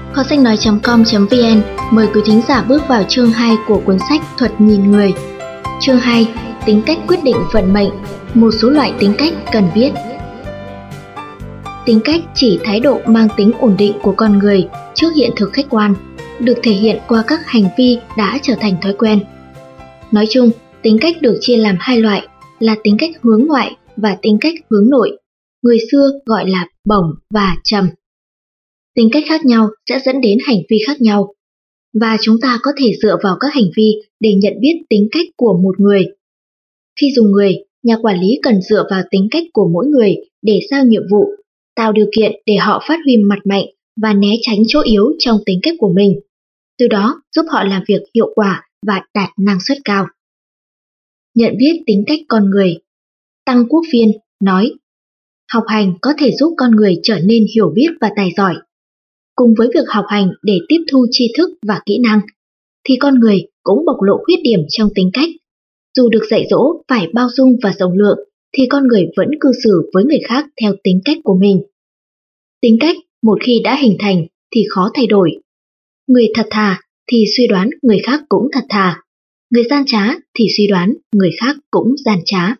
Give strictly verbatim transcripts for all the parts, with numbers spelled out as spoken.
Kho sách nói chấm com chấm vn mời quý thính giả bước vào chương hai của cuốn sách Thuật nhìn người. Chương hai, tính cách quyết định vận mệnh, một số loại tính cách cần biết. Tính cách chỉ thái độ mang tính ổn định của con người trước hiện thực khách quan, được thể hiện qua các hành vi đã trở thành thói quen. Nói chung, tính cách được chia làm hai loại là tính cách hướng ngoại và tính cách hướng nội. Người xưa gọi là bổng và trầm. Tính cách khác nhau sẽ dẫn đến hành vi khác nhau, và chúng ta có thể dựa vào các hành vi để nhận biết tính cách của một người. Khi dùng người, nhà quản lý cần dựa vào tính cách của mỗi người để giao nhiệm vụ, tạo điều kiện để họ phát huy mặt mạnh và né tránh chỗ yếu trong tính cách của mình, từ đó giúp họ làm việc hiệu quả và đạt năng suất cao. Nhận biết tính cách con người. Tăng Quốc Phiên nói, học hành có thể giúp con người trở nên hiểu biết và tài giỏi. Cùng với việc học hành để tiếp thu tri thức và kỹ năng, thì con người cũng bộc lộ khuyết điểm trong tính cách. Dù được dạy dỗ phải bao dung và rộng lượng, thì con người vẫn cư xử với người khác theo tính cách của mình. Tính cách một khi đã hình thành thì khó thay đổi. Người thật thà thì suy đoán người khác cũng thật thà. Người gian trá thì suy đoán người khác cũng gian trá.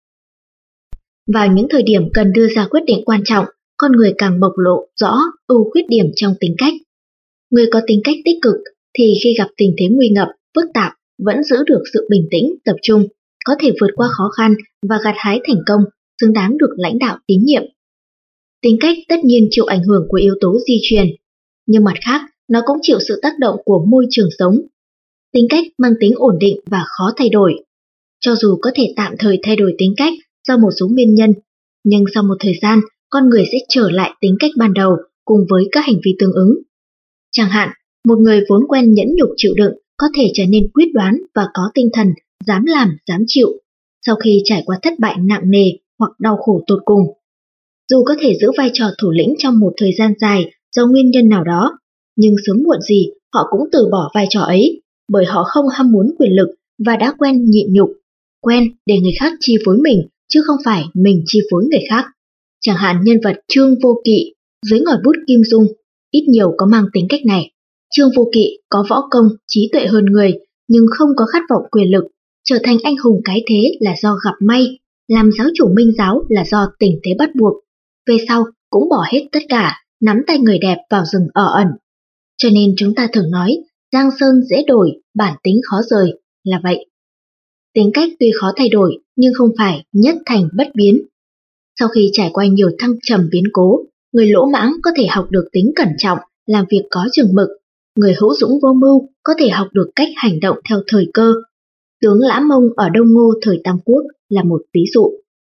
Vào những thời điểm cần đưa ra quyết định quan trọng, con người càng bộc lộ rõ ưu khuyết điểm trong tính cách. Người có tính cách tích cực thì khi gặp tình thế nguy ngập, phức tạp vẫn giữ được sự bình tĩnh, tập trung, có thể vượt qua khó khăn và gặt hái thành công, xứng đáng được lãnh đạo tín nhiệm. Tính cách tất nhiên chịu ảnh hưởng của yếu tố di truyền, nhưng mặt khác nó cũng chịu sự tác động của môi trường sống. Tính cách mang tính ổn định và khó thay đổi. Cho dù có thể tạm thời thay đổi tính cách do một số nguyên nhân, nhưng sau một thời gian, con người sẽ trở lại tính cách ban đầu cùng với các hành vi tương ứng. Chẳng hạn, một người vốn quen nhẫn nhục chịu đựng có thể trở nên quyết đoán và có tinh thần dám làm, dám chịu sau khi trải qua thất bại nặng nề hoặc đau khổ tột cùng. Dù có thể giữ vai trò thủ lĩnh trong một thời gian dài do nguyên nhân nào đó, nhưng sớm muộn gì họ cũng từ bỏ vai trò ấy, bởi họ không ham muốn quyền lực và đã quen nhịn nhục, quen để người khác chi phối mình chứ không phải mình chi phối người khác. Chẳng hạn nhân vật Trương Vô Kỵ dưới ngòi bút Kim Dung ít nhiều có mang tính cách này. Trương Vô Kỵ có võ công, trí tuệ hơn người, nhưng không có khát vọng quyền lực. Trở thành anh hùng cái thế là do gặp may, làm giáo chủ Minh giáo là do tình thế bắt buộc. Về sau cũng bỏ hết tất cả, nắm tay người đẹp vào rừng ở ẩn. Cho nên chúng ta thường nói, giang sơn dễ đổi, bản tính khó rời, là vậy. Tính cách tuy khó thay đổi, nhưng không phải nhất thành bất biến. Sau khi trải qua nhiều thăng trầm biến cố, người lỗ mãng có thể học được tính cẩn trọng, làm việc có chừng mực. Người hữu dũng vô mưu có thể học được cách hành động theo thời cơ. Tướng Lã Mông ở Đông Ngô thời Tam Quốc là một ví dụ.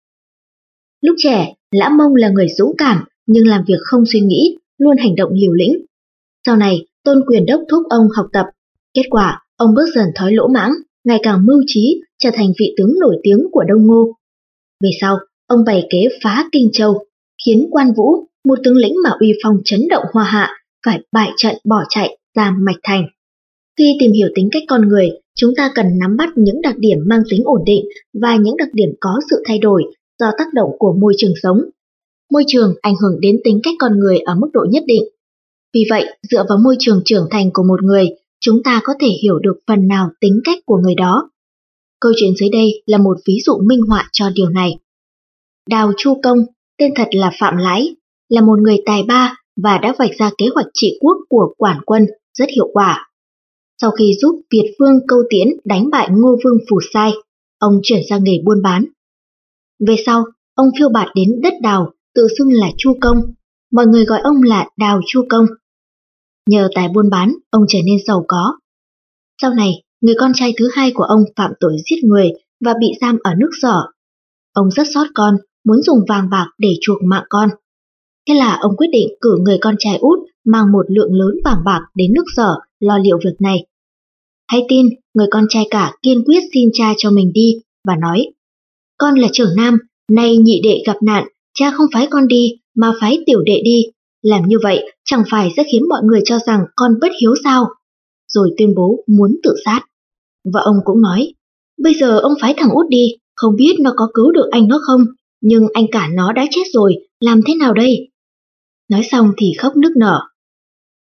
Lúc trẻ, Lã Mông là người dũng cảm nhưng làm việc không suy nghĩ, luôn hành động liều lĩnh. Sau này, Tôn Quyền đốc thúc ông học tập. Kết quả, ông bước dần thói lỗ mãng, ngày càng mưu trí, trở thành vị tướng nổi tiếng của Đông Ngô. Về sau, ông bày kế phá Kinh Châu, khiến Quan Vũ, một tướng lĩnh mà uy phong chấn động Hoa Hạ, phải bại trận bỏ chạy ra Mạch Thành. Khi tìm hiểu tính cách con người, chúng ta cần nắm bắt những đặc điểm mang tính ổn định và những đặc điểm có sự thay đổi do tác động của môi trường sống. Môi trường ảnh hưởng đến tính cách con người ở mức độ nhất định. Vì vậy, dựa vào môi trường trưởng thành của một người, chúng ta có thể hiểu được phần nào tính cách của người đó. Câu chuyện dưới đây là một ví dụ minh họa cho điều này. Đào Chu Công, tên thật là Phạm Lãi, là một người tài ba và đã vạch ra kế hoạch trị quốc của Quản Quân rất hiệu quả. Sau khi giúp Việt vương Câu Tiễn đánh bại Ngô vương Phù Sai, ông chuyển sang nghề buôn bán. Về sau, ông phiêu bạt đến đất Đào, tự xưng là Chu Công, mọi người gọi ông là Đào Chu Công. Nhờ tài buôn bán, ông trở nên giàu có. Sau này, người con trai thứ hai của ông phạm tội giết người và bị giam ở nước Sở. Ông rất xót con, muốn dùng vàng bạc để chuộc mạng con. Thế là ông quyết định cử người con trai út mang một lượng lớn vàng bạc đến nước Sở lo liệu việc này. Hay tin, người con trai cả kiên quyết xin cha cho mình đi và nói: con là trưởng nam, nay nhị đệ gặp nạn, cha không phái con đi mà phái tiểu đệ đi. Làm như vậy chẳng phải sẽ khiến mọi người cho rằng con bất hiếu sao? Rồi tuyên bố muốn tự sát. Và ông cũng nói: bây giờ ông phái thằng út đi, không biết nó có cứu được anh nó không, nhưng anh cả nó đã chết rồi, làm thế nào đây? Nói xong thì khóc nức nở.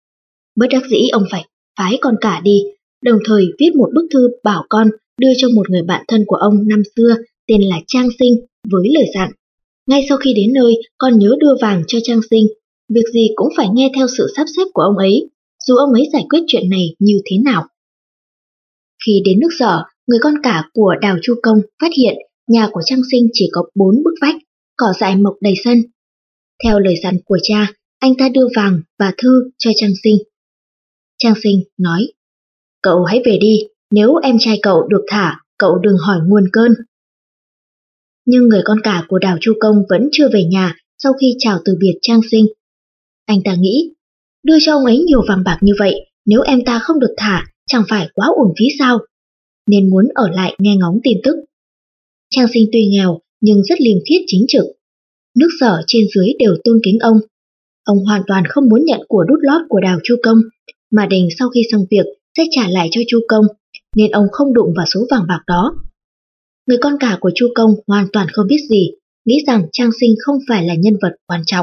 Bất đắc dĩ ông phải phái con cả đi, đồng thời viết một bức thư bảo con đưa cho một người bạn thân của ông năm xưa tên là Trang Sinh với lời dặn. Ngay sau khi đến nơi, con nhớ đưa vàng cho Trang Sinh, việc gì cũng phải nghe theo sự sắp xếp của ông ấy, dù ông ấy giải quyết chuyện này như thế nào. Khi đến nước Sở, người con cả của Đào Chu Công phát hiện nhà của Trang Sinh chỉ có bốn bức vách, cỏ dại mọc đầy sân. Theo lời dặn của cha, anh ta đưa vàng và thư cho Trang Sinh. Trang Sinh nói, cậu hãy về đi, nếu em trai cậu được thả, cậu đừng hỏi nguồn cơn. Nhưng người con cả của Đào Chu Công vẫn chưa về nhà sau khi chào từ biệt Trang Sinh. Anh ta nghĩ, đưa cho ông ấy nhiều vàng bạc như vậy, nếu em ta không được thả, chẳng phải quá uổng phí sao? Nên muốn ở lại nghe ngóng tin tức. Trang Sinh tuy nghèo nhưng rất liêm khiết chính trực. Nước Sở trên dưới đều tôn kính ông. Ông hoàn toàn không muốn nhận của đút lót của Đào Chu Công, mà định sau khi xong việc sẽ trả lại cho Chu Công, nên ông không đụng vào số vàng bạc đó. Người con cả của Chu Công hoàn toàn không biết gì, nghĩ rằng Trang Sinh không phải là nhân vật quan trọng.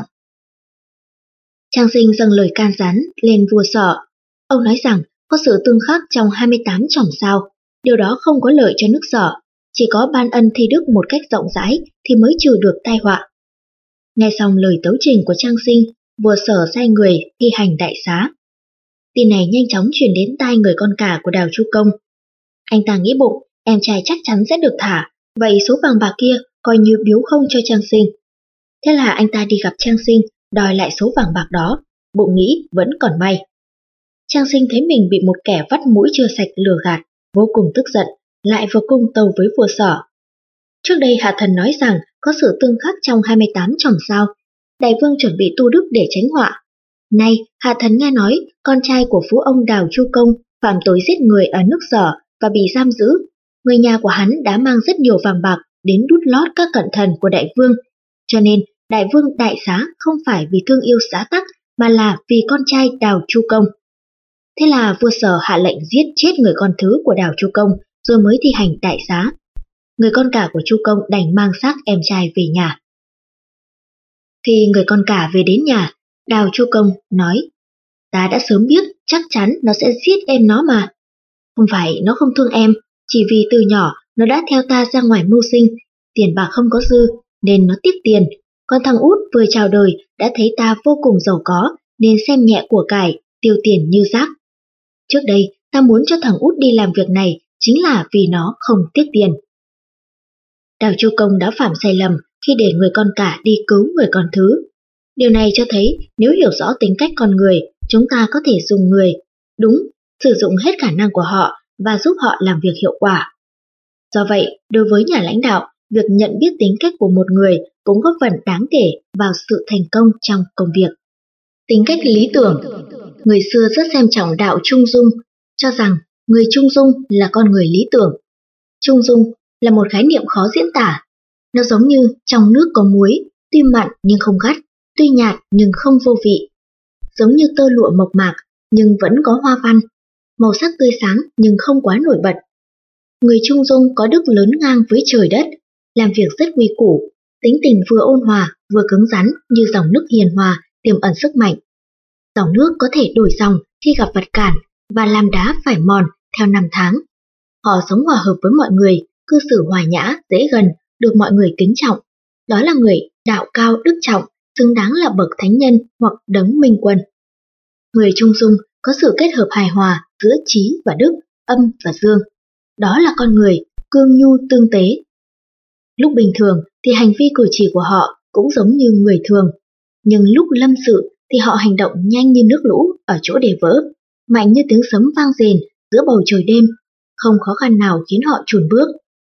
Trang Sinh dâng lời can gián lên vua Sở. Ông nói rằng có sự tương khắc trong hai mươi tám chòm sao, điều đó không có lợi cho nước Sở, chỉ có ban ân thi đức một cách rộng rãi thì mới trừ được tai họa. Nghe xong lời tấu trình của Trang Sinh, vua Sở sai người thi hành đại xá. Tin này nhanh chóng truyền đến tai người con cả của Đào Chu Công. Anh ta nghĩ bụng, em trai chắc chắn sẽ được thả, vậy số vàng bạc kia coi như biếu không cho Trang Sinh. Thế là anh ta đi gặp Trang Sinh, đòi lại số vàng bạc đó, bụng nghĩ vẫn còn may. Trang Sinh thấy mình bị một kẻ vắt mũi chưa sạch lừa gạt, vô cùng tức giận, lại vào cung tâu với vua Sở. Trước đây Hạ Thần nói rằng có sự tương khắc trong hai mươi tám chòm sao, đại vương chuẩn bị tu đức để tránh họa. Nay Hạ Thần nghe nói con trai của phú ông Đào Chu Công phạm tội giết người ở nước Sở và bị giam giữ. Người nhà của hắn đã mang rất nhiều vàng bạc đến đút lót các cận thần của đại vương, cho nên đại vương đại xá không phải vì thương yêu xã tắc mà là vì con trai Đào Chu Công. Thế là vua Sở hạ lệnh giết chết người con thứ của Đào Chu Công rồi mới thi hành đại xá. Người con cả của Chu Công đành mang xác em trai về nhà. Khi người con cả về đến nhà, Đào Chu Công nói, ta đã sớm biết chắc chắn nó sẽ giết em nó mà. Không phải nó không thương em, chỉ vì từ nhỏ nó đã theo ta ra ngoài mưu sinh, tiền bạc không có dư nên nó tiếc tiền. Còn thằng út vừa chào đời đã thấy ta vô cùng giàu có nên xem nhẹ của cải, tiêu tiền như rác. Trước đây ta muốn cho thằng út đi làm việc này chính là vì nó không tiếc tiền. Đào Chu Công đã phạm sai lầm khi để người con cả đi cứu người con thứ. Điều này cho thấy nếu hiểu rõ tính cách con người, chúng ta có thể dùng người đúng, sử dụng hết khả năng của họ và giúp họ làm việc hiệu quả. Do vậy, đối với nhà lãnh đạo, việc nhận biết tính cách của một người cũng góp phần đáng kể vào sự thành công trong công việc. Tính cách lý tưởng. Người xưa rất xem trọng đạo trung dung, cho rằng người trung dung là con người lý tưởng. Trung dung là một khái niệm khó diễn tả. Nó giống như trong nước có muối, tuy mặn nhưng không gắt, tuy nhạt nhưng không vô vị. Giống như tơ lụa mộc mạc nhưng vẫn có hoa văn, màu sắc tươi sáng nhưng không quá nổi bật. Người trung dung có đức lớn ngang với trời đất, làm việc rất quy củ, tính tình vừa ôn hòa vừa cứng rắn như dòng nước hiền hòa tiềm ẩn sức mạnh. Dòng nước có thể đổi dòng khi gặp vật cản và làm đá phải mòn theo năm tháng. Họ sống hòa hợp với mọi người, cư xử hòa nhã, dễ gần, được mọi người kính trọng. Đó là người đạo cao đức trọng, xứng đáng là bậc thánh nhân hoặc đấng minh quân. Người trung dung có sự kết hợp hài hòa giữa trí và đức, âm và dương. Đó là con người cương nhu tương tế. Lúc bình thường thì hành vi cử chỉ của họ cũng giống như người thường, nhưng lúc lâm sự thì họ hành động nhanh như nước lũ ở chỗ để vỡ, mạnh như tiếng sấm vang rền giữa bầu trời đêm, không khó khăn nào khiến họ chùn bước.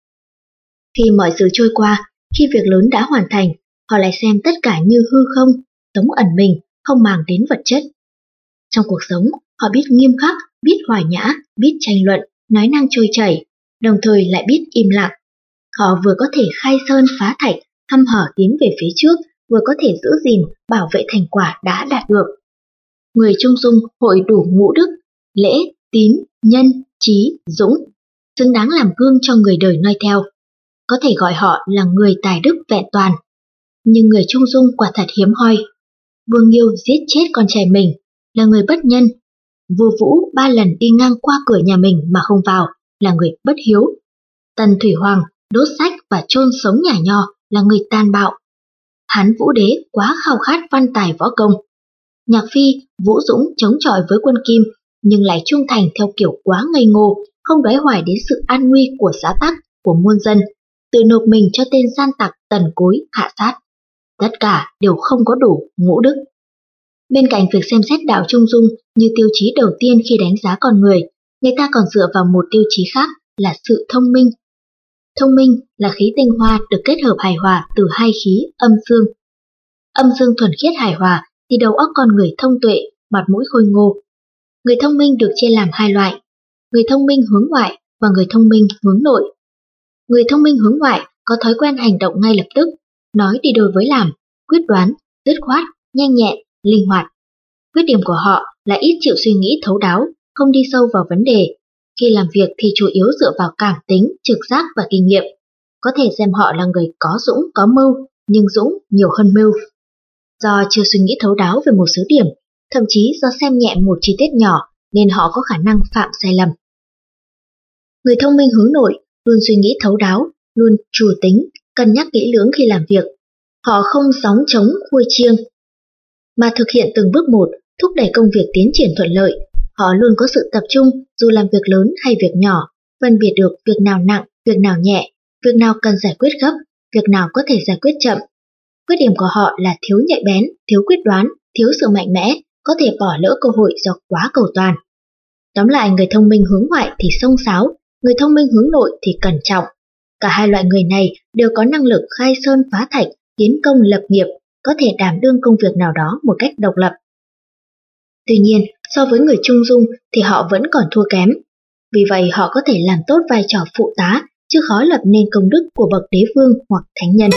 Khi mọi sự trôi qua, khi việc lớn đã hoàn thành, họ lại xem tất cả như hư không, sống ẩn mình, không màng đến vật chất. Trong cuộc sống, họ biết nghiêm khắc, biết hòa nhã, biết tranh luận, nói năng trôi chảy, đồng thời lại biết im lặng. Họ vừa có thể khai sơn phá thạch, hăm hở tiến về phía trước, vừa có thể giữ gìn, bảo vệ thành quả đã đạt được. Người trung dung hội đủ ngũ đức, lễ, tín, nhân, trí, dũng, xứng đáng làm gương cho người đời noi theo. Có thể gọi họ là người tài đức vẹn toàn. Nhưng người trung dung quả thật hiếm hoi. Vương Nghiêu giết chết con trai mình, là người bất nhân, Vua Vũ ba lần đi ngang qua cửa nhà mình mà không vào là người bất hiếu. Tần Thủy Hoàng đốt sách và chôn sống nhà Nho là người tàn bạo. Hán Vũ Đế quá khao khát văn tài võ công. Nhạc Phi, Vũ Dũng chống chọi với quân Kim nhưng lại trung thành theo kiểu quá ngây ngô, không đoái hoài đến sự an nguy của xã tắc, của muôn dân, tự nộp mình cho tên gian tặc Tần Cối hạ sát. Tất cả đều không có đủ ngũ đức. Bên cạnh việc xem xét đạo trung dung như tiêu chí đầu tiên khi đánh giá con người, người ta còn dựa vào một tiêu chí khác là sự thông minh. Thông minh là khí tinh hoa được kết hợp hài hòa từ hai khí âm dương. Âm dương thuần khiết hài hòa thì đầu óc con người thông tuệ, mặt mũi khôi ngô. Người thông minh được chia làm hai loại, người thông minh hướng ngoại và người thông minh hướng nội. Người thông minh hướng ngoại có thói quen hành động ngay lập tức, nói đi đôi với làm, quyết đoán, dứt khoát, nhanh nhẹn, linh hoạt. Khuyết điểm của họ là ít chịu suy nghĩ thấu đáo, không đi sâu vào vấn đề. Khi làm việc thì chủ yếu dựa vào cảm tính, trực giác và kinh nghiệm. Có thể xem họ là người có dũng, có mưu, nhưng dũng nhiều hơn mưu. Do chưa suy nghĩ thấu đáo về một số điểm, thậm chí do xem nhẹ một chi tiết nhỏ nên họ có khả năng phạm sai lầm. Người thông minh hướng nội luôn suy nghĩ thấu đáo, luôn chủ tính, cân nhắc kỹ lưỡng khi làm việc. Họ không gióng trống khui chiêng, mà thực hiện từng bước một, thúc đẩy công việc tiến triển thuận lợi. Họ luôn có sự tập trung dù làm việc lớn hay việc nhỏ, phân biệt được việc nào nặng, việc nào nhẹ, việc nào cần giải quyết gấp, việc nào có thể giải quyết chậm. Khuyết điểm của họ là thiếu nhạy bén, thiếu quyết đoán, thiếu sự mạnh mẽ, có thể bỏ lỡ cơ hội do quá cầu toàn. Tóm lại, người thông minh hướng ngoại thì xông xáo, người thông minh hướng nội thì cẩn trọng. Cả hai loại người này đều có năng lực khai sơn phá thạch, tiến công lập nghiệp, có thể đảm đương công việc nào đó một cách độc lập. Tuy nhiên, so với người trung dung thì họ vẫn còn thua kém. Vì vậy họ có thể làm tốt vai trò phụ tá, chứ khó lập nên công đức của bậc đế vương hoặc thánh nhân.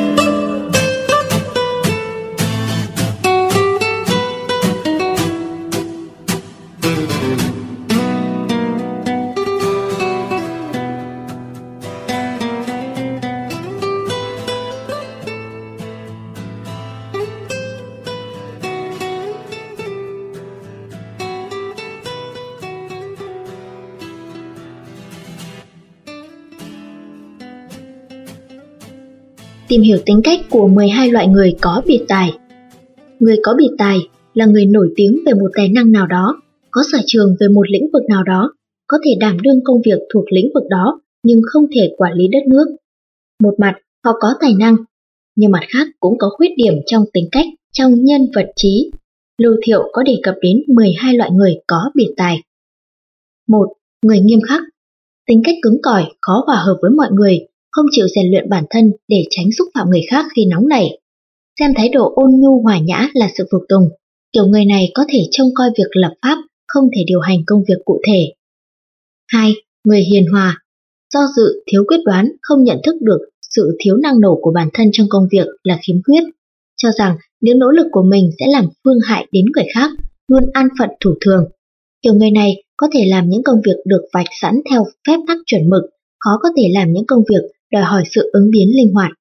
Tìm hiểu tính cách của mười hai loại người có biệt tài. Người có biệt tài là người nổi tiếng về một tài năng nào đó, có sở trường về một lĩnh vực nào đó, có thể đảm đương công việc thuộc lĩnh vực đó nhưng không thể quản lý đất nước. Một mặt, họ có tài năng, nhưng mặt khác cũng có khuyết điểm trong tính cách, trong nhân vật trí. Lưu Thiệu có đề cập đến mười hai loại người có biệt tài. một. Người nghiêm khắc. Tính cách cứng cỏi, khó hòa hợp với mọi người, không chịu rèn luyện bản thân để tránh xúc phạm người khác khi nóng nảy. Xem thái độ ôn nhu hòa nhã là sự phục tùng, kiểu người này có thể trông coi việc lập pháp, không thể điều hành công việc cụ thể. hai. Người hiền hòa. Do dự, thiếu quyết đoán, không nhận thức được sự thiếu năng nổ của bản thân trong công việc là khiếm khuyết, cho rằng những nỗ lực của mình sẽ làm phương hại đến người khác, luôn an phận thủ thường. Kiểu người này có thể làm những công việc được vạch sẵn theo phép tắc chuẩn mực, khó có thể làm những công việc đòi hỏi sự ứng biến linh hoạt.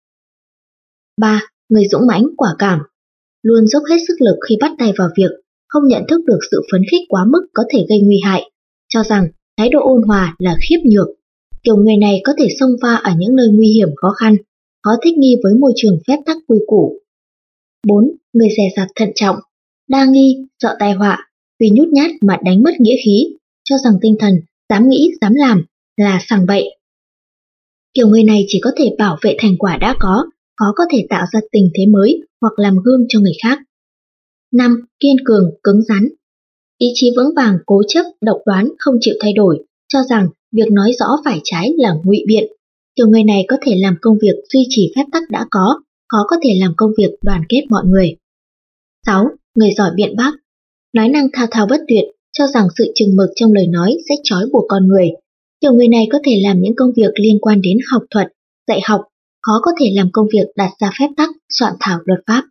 ba. Người dũng mãnh quả cảm. Luôn dốc hết sức lực khi bắt tay vào việc, không nhận thức được sự phấn khích quá mức có thể gây nguy hại, cho rằng thái độ ôn hòa là khiếp nhược. Kiểu người này có thể xông pha ở những nơi nguy hiểm khó khăn, khó thích nghi với môi trường phép tắc quy củ. bốn. Người dè dặt thận trọng. Đa nghi, sợ tai họa, vì nhút nhát mà đánh mất nghĩa khí, cho rằng tinh thần dám nghĩ, dám làm là sằng bậy. Kiểu người này chỉ có thể bảo vệ thành quả đã có, khó có thể tạo ra tình thế mới hoặc làm gương cho người khác. năm. Kiên cường, cứng rắn. Ý chí vững vàng, cố chấp, độc đoán, không chịu thay đổi, cho rằng việc nói rõ phải trái là ngụy biện. Kiểu người này có thể làm công việc duy trì phép tắc đã có, khó có thể làm công việc đoàn kết mọi người. sáu. Người giỏi biện bác. Nói năng thao thao bất tuyệt, cho rằng sự chừng mực trong lời nói sẽ trói buộc con người. Kiểu người này có thể làm những công việc liên quan đến học thuật, dạy học, khó có thể làm công việc đặt ra phép tắc, soạn thảo luật pháp.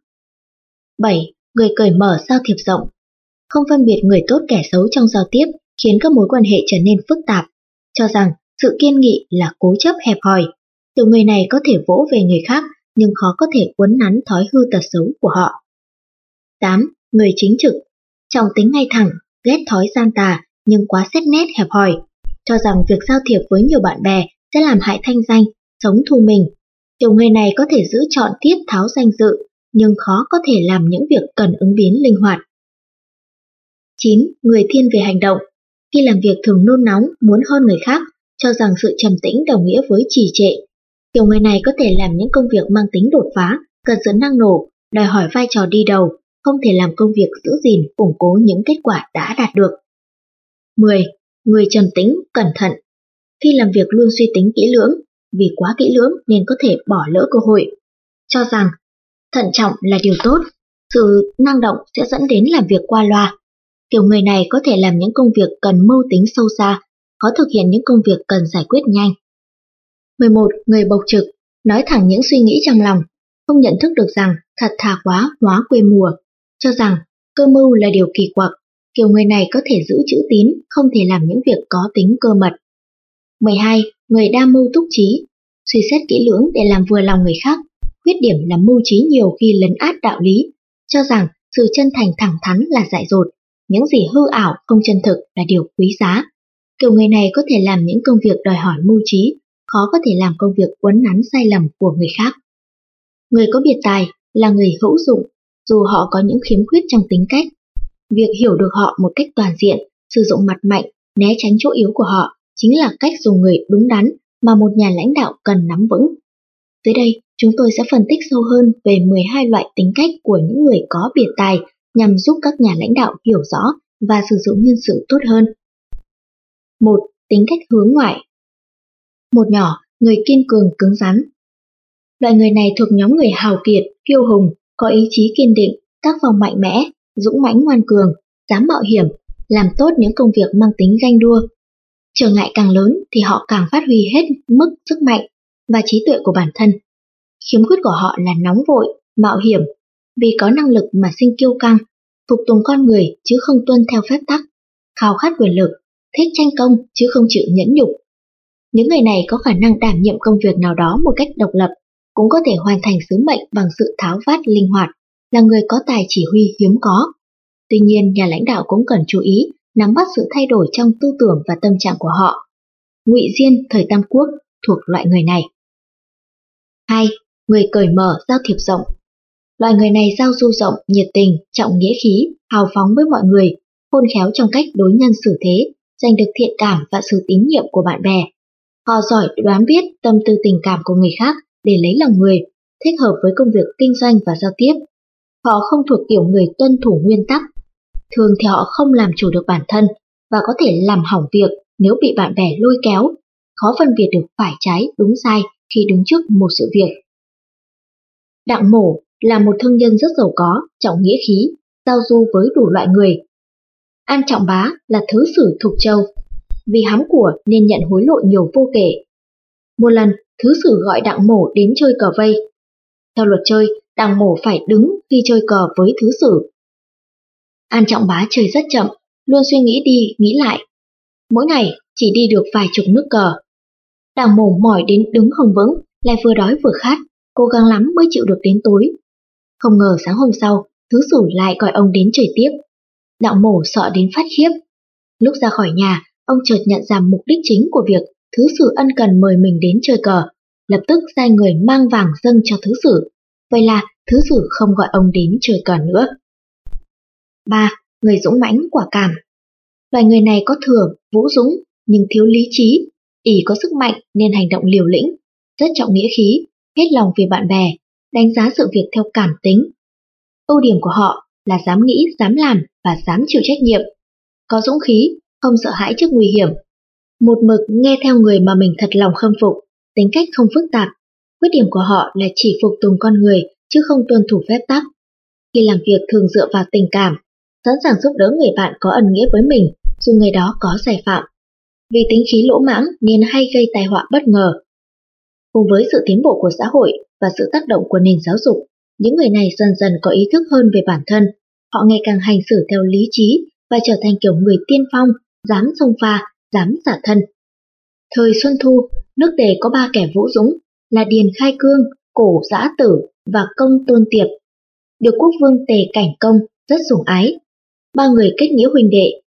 bảy. Người cởi mở, giao thiệp rộng. Không phân biệt người tốt kẻ xấu trong giao tiếp, khiến các mối quan hệ trở nên phức tạp, cho rằng sự kiên nghị là cố chấp hẹp hòi. Kiểu người này có thể vỗ về người khác, nhưng khó có thể uốn nắn thói hư tật xấu của họ. tám. Người chính trực. Trọng tính ngay thẳng, ghét thói gian tà nhưng quá xét nét hẹp hòi, cho rằng việc giao thiệp với nhiều bạn bè sẽ làm hại thanh danh, sống thu mình. Kiểu người này có thể giữ trọn tiết tháo danh dự, nhưng khó có thể làm những việc cần ứng biến linh hoạt. chín. Người thiên về hành động. Khi làm việc thường nôn nóng, muốn hơn người khác, cho rằng sự trầm tĩnh đồng nghĩa với trì trệ. Kiểu người này có thể làm những công việc mang tính đột phá, cần sự năng nổ, đòi hỏi vai trò đi đầu, không thể làm công việc giữ gìn, củng cố những kết quả đã đạt được. mười. Người trầm tĩnh, cẩn thận. Khi làm việc luôn suy tính kỹ lưỡng, vì quá kỹ lưỡng nên có thể bỏ lỡ cơ hội. Cho rằng thận trọng là điều tốt, sự năng động sẽ dẫn đến làm việc qua loa. Kiểu người này có thể làm những công việc cần mưu tính sâu xa, khó thực hiện những công việc cần giải quyết nhanh. mười một. Người bộc trực, nói thẳng những suy nghĩ trong lòng, không nhận thức được rằng thật thà quá hóa quê mùa, cho rằng cơ mưu là điều kỳ quặc. Kiểu người này có thể giữ chữ tín, không thể làm những việc có tính cơ mật. mười hai. Người đa mưu túc trí, suy xét kỹ lưỡng để làm vừa lòng người khác, khuyết điểm là mưu trí nhiều khi lấn át đạo lý, cho rằng sự chân thành thẳng thắn là dại dột, những gì hư ảo không chân thực là điều quý giá. Kiểu người này có thể làm những công việc đòi hỏi mưu trí, khó có thể làm công việc uốn nắn sai lầm của người khác. Người có biệt tài là người hữu dụng, dù họ có những khiếm khuyết trong tính cách. Việc hiểu được họ một cách toàn diện, sử dụng mặt mạnh, né tránh chỗ yếu của họ, chính là cách dùng người đúng đắn mà một nhà lãnh đạo cần nắm vững. Dưới đây, chúng tôi sẽ phân tích sâu hơn về mười hai loại tính cách của những người có biệt tài nhằm giúp các nhà lãnh đạo hiểu rõ và sử dụng nhân sự tốt hơn. một. Tính cách hướng ngoại. Một nhỏ, người kiên cường cứng rắn. Loại người này thuộc nhóm người hào kiệt, kiêu hùng, có ý chí kiên định, tác phong mạnh mẽ, dũng mãnh ngoan cường, dám mạo hiểm, làm tốt những công việc mang tính ganh đua. Trở ngại càng lớn thì họ càng phát huy hết mức sức mạnh và trí tuệ của bản thân. Khiếm khuyết của họ là nóng vội, mạo hiểm, vì có năng lực mà sinh kiêu căng, phục tùng con người chứ không tuân theo phép tắc, khao khát quyền lực, thích tranh công chứ không chịu nhẫn nhục. Những người này có khả năng đảm nhiệm công việc nào đó một cách độc lập, cũng có thể hoàn thành sứ mệnh bằng sự tháo vát linh hoạt, là người có tài chỉ huy hiếm có. Tuy nhiên, nhà lãnh đạo cũng cần chú ý nắm bắt sự thay đổi trong tư tưởng và tâm trạng của họ. Ngụy Diên thời Tam Quốc thuộc loại người này. hai. Người cởi mở, giao thiệp rộng. Loại người này giao du rộng, nhiệt tình, trọng nghĩa khí, hào phóng với mọi người, khôn khéo trong cách đối nhân xử thế, giành được thiện cảm và sự tín nhiệm của bạn bè. Họ giỏi đoán biết tâm tư tình cảm của người khác để lấy lòng người, thích hợp với công việc kinh doanh và giao tiếp. Họ không thuộc kiểu người tuân thủ nguyên tắc. Thường thì họ không làm chủ được bản thân và có thể làm hỏng việc nếu bị bạn bè lôi kéo, khó phân biệt được phải trái, đúng sai khi đứng trước một sự việc. Đặng Mổ là một thương nhân rất giàu có, trọng nghĩa khí, giao du với đủ loại người. An Trọng Bá là thứ sử Thục Châu, vì hám của nên nhận hối lộ nhiều vô kể. Một lần, thứ sử gọi Đặng Mổ đến chơi cờ vây. Theo luật chơi, Đặng Mổ phải đứng khi chơi cờ với thứ sử. An Trọng Bá chơi rất chậm, luôn suy nghĩ đi nghĩ lại. Mỗi ngày chỉ đi được vài chục nước cờ. Đặng Mổ mỏi đến đứng không vững, lại vừa đói vừa khát, cố gắng lắm mới chịu được đến tối. Không ngờ sáng hôm sau, thứ sử lại gọi ông đến chơi tiếp. Đặng Mổ sợ đến phát khiếp. Lúc ra khỏi nhà, ông chợt nhận ra mục đích chính của việc thứ sử ân cần mời mình đến chơi cờ, lập tức sai người mang vàng dâng cho thứ sử. Vậy là thứ sử không gọi ông đến chơi cờ nữa. ba. Người dũng mãnh quả cảm. Loài người này có thừa, vũ dũng, nhưng thiếu lý trí, ỷ có sức mạnh nên hành động liều lĩnh, rất trọng nghĩa khí, hết lòng vì bạn bè, đánh giá sự việc theo cảm tính. Ưu điểm của họ là dám nghĩ, dám làm và dám chịu trách nhiệm. Có dũng khí, không sợ hãi trước nguy hiểm. Một mực nghe theo người mà mình thật lòng khâm phục, tính cách không phức tạp. Khuyết điểm của họ là chỉ phục tùng con người chứ không tuân thủ phép tắc. Khi làm việc thường dựa vào tình cảm, sẵn sàng giúp đỡ người bạn có ân nghĩa với mình dù người đó có sai phạm. Vì tính khí lỗ mãng nên hay gây tai họa bất ngờ. Cùng với sự tiến bộ của xã hội và sự tác động của nền giáo dục, những người này dần dần có ý thức hơn về bản thân. Họ ngày càng hành xử theo lý trí và trở thành kiểu người tiên phong, dám xông pha, dám xả thân. Thời Xuân Thu, nước Tề có ba kẻ vũ dũng là Điền Khai Cương, Cổ Dã Tử và Công Tôn Tiệp. Được quốc vương Tề Cảnh Công rất sủng ái. Ba người kết nghĩa huynh đệ,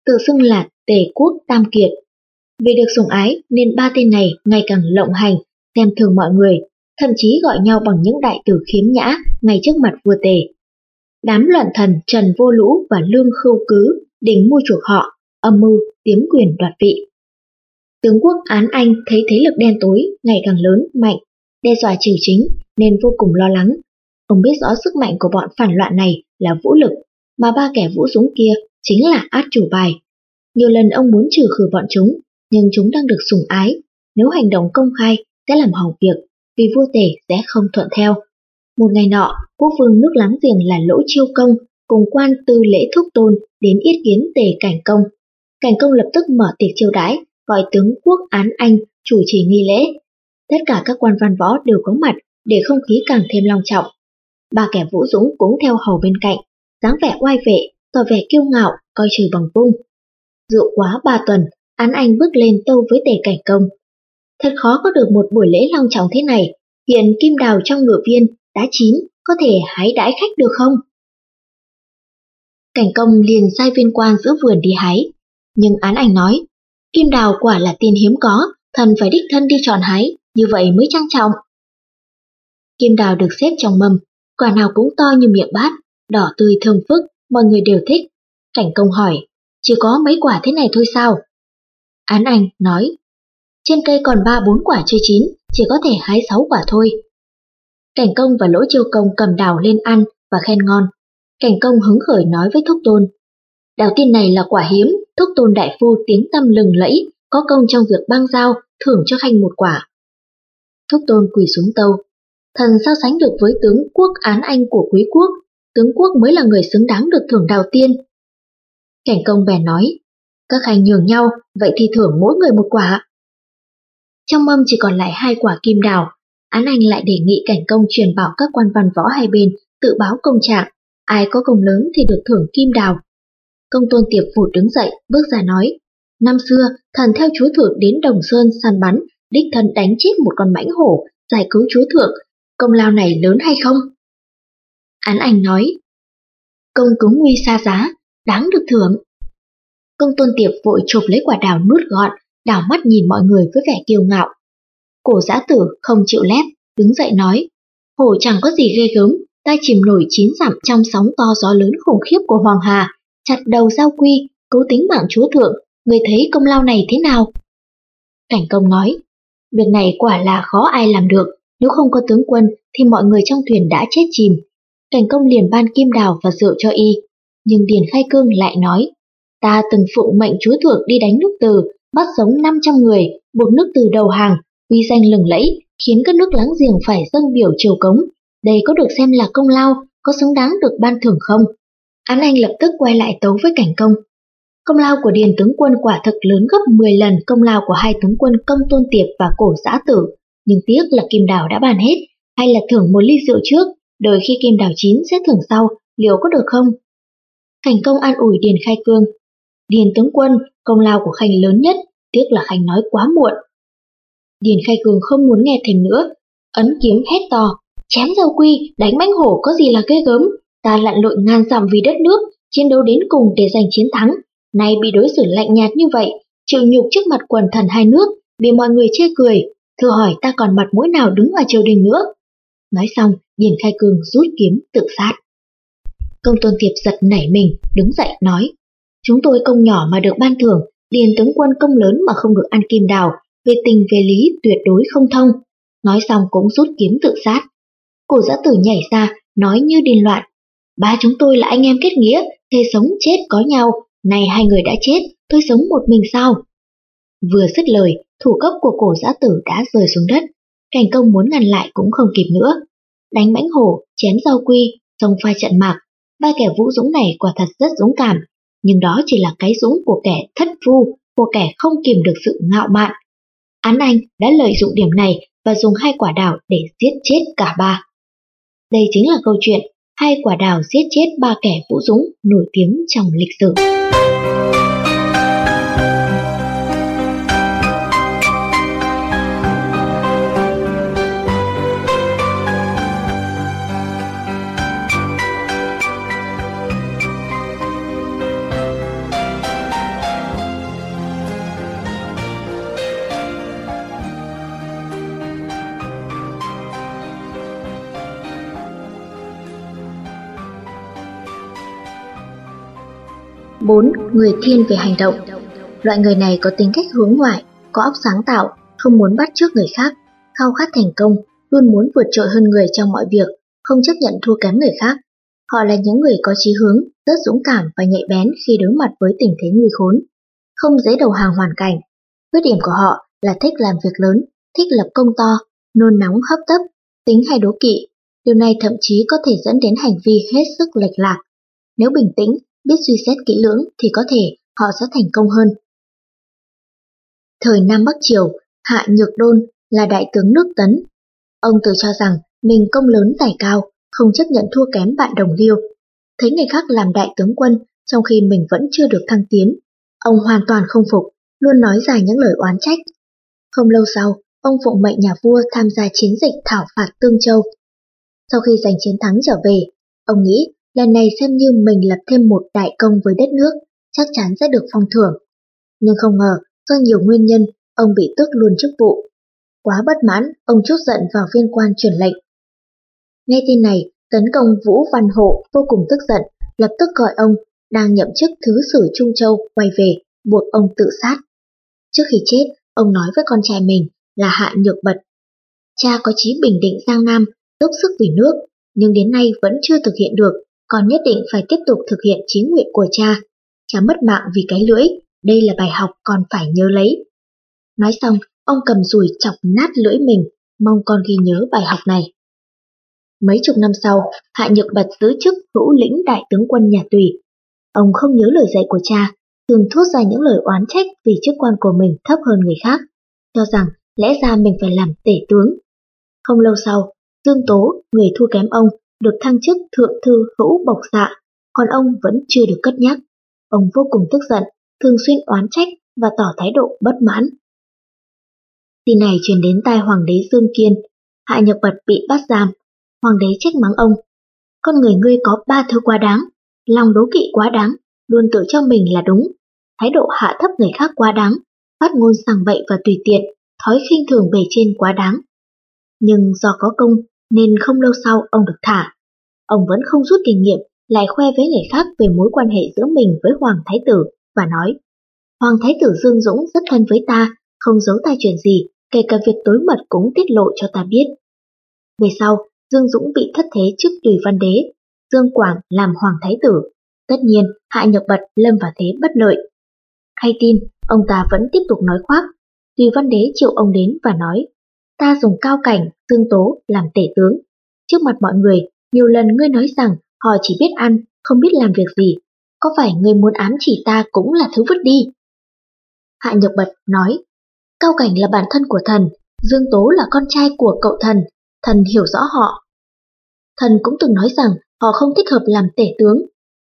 tự xưng là Tề Quốc Tam Kiệt. Vì được sủng ái nên ba tên này ngày càng lộng hành, xem thường mọi người, thậm chí gọi nhau bằng những đại từ khiếm nhã ngay trước mặt vua Tề. Đám loạn thần Trần Vô Lũ và Lương Khưu Cứ định mua chuộc họ, âm mưu tiếm quyền đoạt vị. Tướng quốc Án Anh thấy thế lực đen tối ngày càng lớn, mạnh, đe dọa triều chính nên vô cùng lo lắng. Ông biết rõ sức mạnh của bọn phản loạn này là vũ lực, mà ba kẻ vũ dũng kia chính là át chủ bài. Nhiều lần ông muốn trừ khử bọn chúng, nhưng chúng đang được sủng ái, nếu hành động công khai sẽ làm hỏng việc, vì vua Tề sẽ không thuận theo. Một ngày nọ, quốc vương nước láng giềng là Lỗ Chiêu Công cùng quan tư lễ Thúc Tôn đến yết kiến Tề Cảnh Công. Cảnh Công lập tức mở tiệc chiêu đãi, gọi tướng quốc Án Anh chủ trì nghi lễ. Tất cả các quan văn võ đều có mặt để không khí càng thêm long trọng. Ba kẻ vũ dũng cũng theo hầu bên cạnh, dáng vẻ oai vệ, tỏ vẻ kiêu ngạo, coi trời bằng vung. Rượu quá ba tuần, Án Anh bước lên tâu với Tề Cảnh Công. Thật khó có được một buổi lễ long trọng thế này, hiện kim đào trong ngự viên đã chín, có thể hái đãi khách được không? Cảnh Công liền sai viên quan giữ vườn đi hái, nhưng Án Anh nói, kim đào quả là tiên hiếm có, thần phải đích thân đi chọn hái, như vậy mới trang trọng. Kim đào được xếp trong mâm, quả nào cũng to như miệng bát, đỏ tươi thơm phức, mọi người đều thích. Cảnh Công hỏi, chỉ có mấy quả thế này thôi sao? Án Anh nói, trên cây còn ba bốn quả chưa chín, chỉ có thể hái sáu quả thôi. Cảnh Công và Lỗ Chiêu Công cầm đào lên ăn và khen ngon. Cảnh Công hứng khởi nói với Thúc Tôn, đào tiên này là quả hiếm, Thúc Tôn đại phu tiếng tăm lừng lẫy, có công trong việc băng giao, thưởng cho khanh một quả. Thúc Tôn quỳ xuống tâu, thần sao sánh được với tướng quốc Án Anh của quý quốc, tướng quốc mới là người xứng đáng được thưởng đào tiên. Cảnh Công bèn nói, các khanh nhường nhau, vậy thì thưởng mỗi người một quả. Trong mâm chỉ còn lại hai quả kim đào, Án Anh lại đề nghị Cảnh Công truyền bảo các quan văn võ hai bên tự báo công trạng, ai có công lớn thì được thưởng kim đào. Công Tôn Tiệp vụt đứng dậy, bước ra nói, năm xưa thần theo chúa thượng đến Đồng Sơn săn bắn, đích thân đánh chết một con mãnh hổ, giải cứu chúa thượng, công lao này lớn hay không? Án Anh nói, công cứu nguy xa giá, đáng được thưởng. Công Tôn Tiệp vội chộp lấy quả đào nuốt gọn, đảo mắt nhìn mọi người với vẻ kiêu ngạo. Cổ Giã Tử không chịu lép, đứng dậy nói, hổ chẳng có gì ghê gớm, ta chìm nổi chín dặm trong sóng to gió lớn khủng khiếp của Hoàng Hà, chặt đầu giao quy, cứu tính mạng chúa thượng, người thấy công lao này thế nào? Cảnh Công nói, việc này quả là khó ai làm được, nếu không có tướng quân thì mọi người trong thuyền đã chết chìm. Cảnh Công liền ban kim đào và rượu cho y, nhưng Điền Khai Cương lại nói, ta từng phụng mệnh chúa thượng đi đánh nước Từ, bắt sống năm trăm người, buộc nước Từ đầu hàng, uy danh lừng lẫy, khiến các nước láng giềng phải dâng biểu triều cống. Đây có được xem là công lao, có xứng đáng được ban thưởng không? Án Anh lập tức quay lại tấu với Cảnh Công. Công lao của Điền tướng quân quả thực lớn gấp mười lần công lao của hai tướng quân Công Tôn Tiệp và Cổ Giã Tử, nhưng tiếc là kim đào đã bàn hết, hay là thưởng một ly rượu trước, đợi khi kim đào chín sẽ thưởng sau, liệu có được không? Cảnh Công an ủi Điền Khai Cương, Điền tướng quân, công lao của khanh lớn nhất, tiếc là khanh nói quá muộn. Điền Khai Cương không muốn nghe thêm nữa, ấn kiếm hét to, chém giao quy, đánh mãnh hổ có gì là ghê gớm, ta lặn lội ngàn dặm vì đất nước, chiến đấu đến cùng để giành chiến thắng, nay bị đối xử lạnh nhạt như vậy, chịu nhục trước mặt quần thần hai nước, bị mọi người chê cười, thử hỏi ta còn mặt mũi nào đứng ngoài triều đình nữa. Nói xong, Điền Khai Cương rút kiếm tự sát. Công Tôn Tiệp giật nảy mình, đứng dậy nói, chúng tôi công nhỏ mà được ban thưởng, Điền tướng quân công lớn mà không được ăn kim đào, về tình về lý tuyệt đối không thông. Nói xong cũng rút kiếm tự sát. Cổ Giã Tử nhảy ra, nói như điên loạn, ba chúng tôi là anh em kết nghĩa, thề sống chết có nhau, này hai người đã chết, tôi sống một mình sao? Vừa dứt lời, thủ cấp của Cổ Giã Tử đã rơi xuống đất. Cảnh Công muốn ngăn lại cũng không kịp nữa. Đánh mãnh hổ, chém giao quy, xông pha trận mạc, ba kẻ vũ dũng này quả thật rất dũng cảm, nhưng đó chỉ là cái dũng của kẻ thất phu, của kẻ không kìm được sự ngạo mạn. Án Anh đã lợi dụng điểm này và dùng hai quả đào để giết chết cả ba. Đây chính là câu chuyện hai quả đào giết chết ba kẻ vũ dũng nổi tiếng trong lịch sử. bốn. Người thiên về hành động. Loại người này có tính cách hướng ngoại, có óc sáng tạo, không muốn bắt chước người khác, khao khát thành công, luôn muốn vượt trội hơn người trong mọi việc, không chấp nhận thua kém người khác. Họ là những người có chí hướng, rất dũng cảm và nhạy bén khi đối mặt với tình thế nguy khốn, không dễ đầu hàng hoàn cảnh. Khuyết điểm của họ là thích làm việc lớn, thích lập công to, nôn nóng hấp tấp, tính hay đố kỵ. Điều này thậm chí có thể dẫn đến hành vi hết sức lệch lạc. Nếu bình tĩnh, biết suy xét kỹ lưỡng thì có thể họ sẽ thành công hơn. Thời Nam Bắc Triều, Hạ Nhược Đôn là đại tướng nước Tấn. Ông tự cho rằng mình công lớn tài cao, không chấp nhận thua kém bạn đồng liêu. Thấy người khác làm đại tướng quân trong khi mình vẫn chưa được thăng tiến, ông hoàn toàn không phục, luôn nói ra những lời oán trách. Không lâu sau, ông phụng mệnh nhà vua tham gia chiến dịch thảo phạt Tương Châu. Sau khi giành chiến thắng trở về, ông nghĩ lần này xem như mình lập thêm một đại công với đất nước, chắc chắn sẽ được phong thưởng. Nhưng không ngờ, do nhiều nguyên nhân, ông bị tước luôn chức vụ. Quá bất mãn, ông trút giận vào viên quan truyền lệnh. Nghe tin này, tấn công Vũ Văn Hộ vô cùng tức giận, lập tức gọi ông, đang nhậm chức thứ sử Trung Châu, quay về, buộc ông tự sát. Trước khi chết, ông nói với con trai mình là Hạ Nhược Bật. Cha có chí bình định Giang Nam, dốc sức vì nước, nhưng đến nay vẫn chưa thực hiện được, còn nhất định phải tiếp tục thực hiện chí nguyện của cha. Cha mất mạng vì cái lưỡi, đây là bài học còn phải nhớ lấy. Nói xong, ông cầm dùi chọc nát lưỡi mình, mong con ghi nhớ bài học này. Mấy chục năm sau, Hạ Nhược Bật giữ chức hữu lĩnh đại tướng quân nhà Tùy. Ông không nhớ lời dạy của cha, thường thốt ra những lời oán trách vì chức quan của mình thấp hơn người khác, cho rằng lẽ ra mình phải làm tể tướng. Không lâu sau, Dương Tố, người thua kém ông, được thăng chức thượng thư hữu bộc xạ, còn ông vẫn chưa được cất nhắc. Ông vô cùng tức giận, thường xuyên oán trách và tỏ thái độ bất mãn. Tin này truyền đến tai Hoàng đế Dương Kiên. Hạ Nhược Bật bị bắt giam. Hoàng đế trách mắng ông: con người ngươi có ba thứ quá đáng, lòng đố kỵ quá đáng, luôn tự cho mình là đúng, thái độ hạ thấp người khác quá đáng, phát ngôn sằng bậy và tùy tiện, thói khinh thường bề trên quá đáng. Nhưng do có công nên không lâu sau ông được thả. Ông vẫn không rút kinh nghiệm, lại khoe với người khác về mối quan hệ giữa mình với Hoàng Thái Tử và nói: Hoàng Thái Tử Dương Dũng rất thân với ta, không giấu ta chuyện gì, kể cả việc tối mật cũng tiết lộ cho ta biết. Về sau, Dương Dũng bị thất thế trước Tùy Văn Đế, Dương Quảng làm Hoàng Thái Tử. Tất nhiên, Hạ Nhược Bật lâm vào thế bất lợi. Hay tin, ông ta vẫn tiếp tục nói khoác. Tùy Văn Đế triệu ông đến và nói: ta dùng Cao Cảnh, Dương Tố làm tể tướng. Trước mặt mọi người, nhiều lần ngươi nói rằng họ chỉ biết ăn, không biết làm việc gì. Có phải ngươi muốn ám chỉ ta cũng là thứ vứt đi? Hạ Nhược Bật nói: Cao Cảnh là bạn thân của thần, Dương Tố là con trai của cậu thần, thần hiểu rõ họ. Thần cũng từng nói rằng họ không thích hợp làm tể tướng.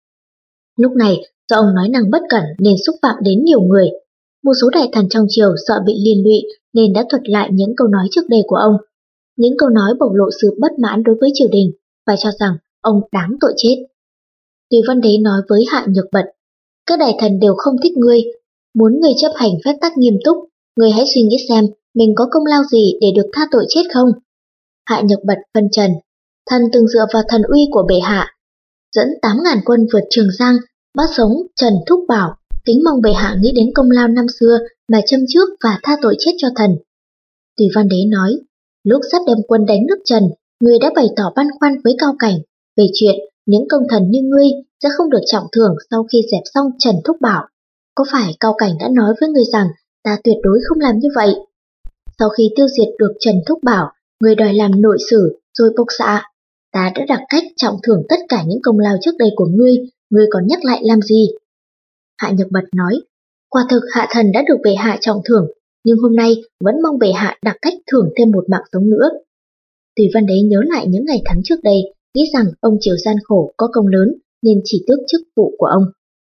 Lúc này, do ông nói năng bất cẩn nên xúc phạm đến nhiều người. Một số đại thần trong triều sợ bị liên lụy nên đã thuật lại những câu nói trước đây của ông. Những câu nói bộc lộ sự bất mãn đối với triều đình và cho rằng ông đáng tội chết. Tùy Văn Đế nói với Hạ Nhược Bật: các đại thần đều không thích ngươi, muốn ngươi chấp hành phép tắc nghiêm túc, ngươi hãy suy nghĩ xem mình có công lao gì để được tha tội chết không? Hạ Nhược Bật phân trần: thần từng dựa vào thần uy của bệ hạ, dẫn tám ngàn quân vượt Trường Giang, bắt sống Trần Thúc Bảo, kính mong bệ hạ nghĩ đến công lao năm xưa mà châm trước và tha tội chết cho thần. Tùy Văn Đế nói: lúc sắp đem quân đánh nước Trần, ngươi đã bày tỏ băn khoăn với Cao Cảnh về chuyện những công thần như ngươi sẽ không được trọng thưởng sau khi dẹp xong Trần Thúc Bảo. Có phải Cao Cảnh đã nói với ngươi rằng ta tuyệt đối không làm như vậy? Sau khi tiêu diệt được Trần Thúc Bảo, ngươi đòi làm nội sử rồi bộc xạ. Ta đã đặt cách trọng thưởng tất cả những công lao trước đây của ngươi, ngươi còn nhắc lại làm gì? Hạ Nhược Bật nói: quả thực hạ thần đã được bệ hạ trọng thưởng, nhưng hôm nay vẫn mong bệ hạ đặt cách thưởng thêm một mạng sống nữa. Tùy Văn Đế nhớ lại những ngày tháng trước đây, nghĩ rằng ông chịu gian khổ có công lớn nên chỉ tước chức vụ của ông.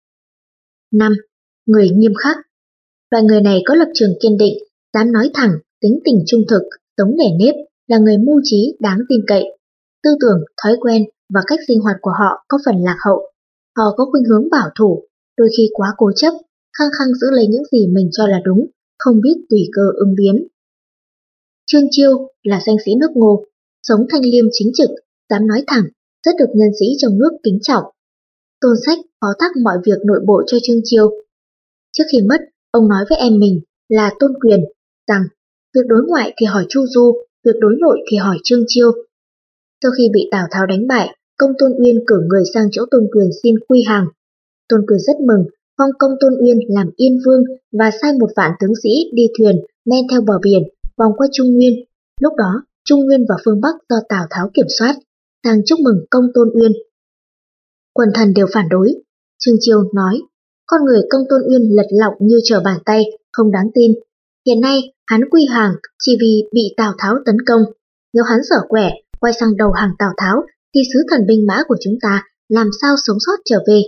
năm. Người nghiêm khắc. Loại người này có lập trường kiên định, dám nói thẳng, tính tình trung thực, sống nề nếp, là người mưu trí đáng tin cậy. Tư tưởng, thói quen và cách sinh hoạt của họ có phần lạc hậu. Họ có khuynh hướng bảo thủ, đôi khi quá cố chấp, khăng khăng giữ lấy những gì mình cho là đúng, không biết tùy cơ ứng biến. Trương Chiêu là danh sĩ nước Ngô, sống thanh liêm chính trực, dám nói thẳng, rất được nhân sĩ trong nước kính trọng. Tôn Sách phó thác mọi việc nội bộ cho Trương Chiêu. Trước khi mất, ông nói với em mình là Tôn Quyền rằng việc đối ngoại thì hỏi Chu Du, việc đối nội thì hỏi Trương Chiêu. Sau khi bị Tào Tháo đánh bại, Công Tôn Uyên cử người sang chỗ Tôn Quyền xin quy hàng. Tôn Quyền rất mừng, phong Công Tôn Uyên làm Yên Vương và sai một vạn tướng sĩ đi thuyền men theo bờ biển, vòng qua Trung Nguyên. Lúc đó, Trung Nguyên và phương Bắc do Tào Tháo kiểm soát, sang chúc mừng Công Tôn Uyên. Quần thần đều phản đối. Trương Chiêu nói, con người Công Tôn Uyên lật lọng như trở bàn tay, không đáng tin. Hiện nay, hắn quy hàng chỉ vì bị Tào Tháo tấn công. Nếu hắn dở quẻ, quay sang đầu hàng Tào Tháo, thì sứ thần binh mã của chúng ta làm sao sống sót trở về.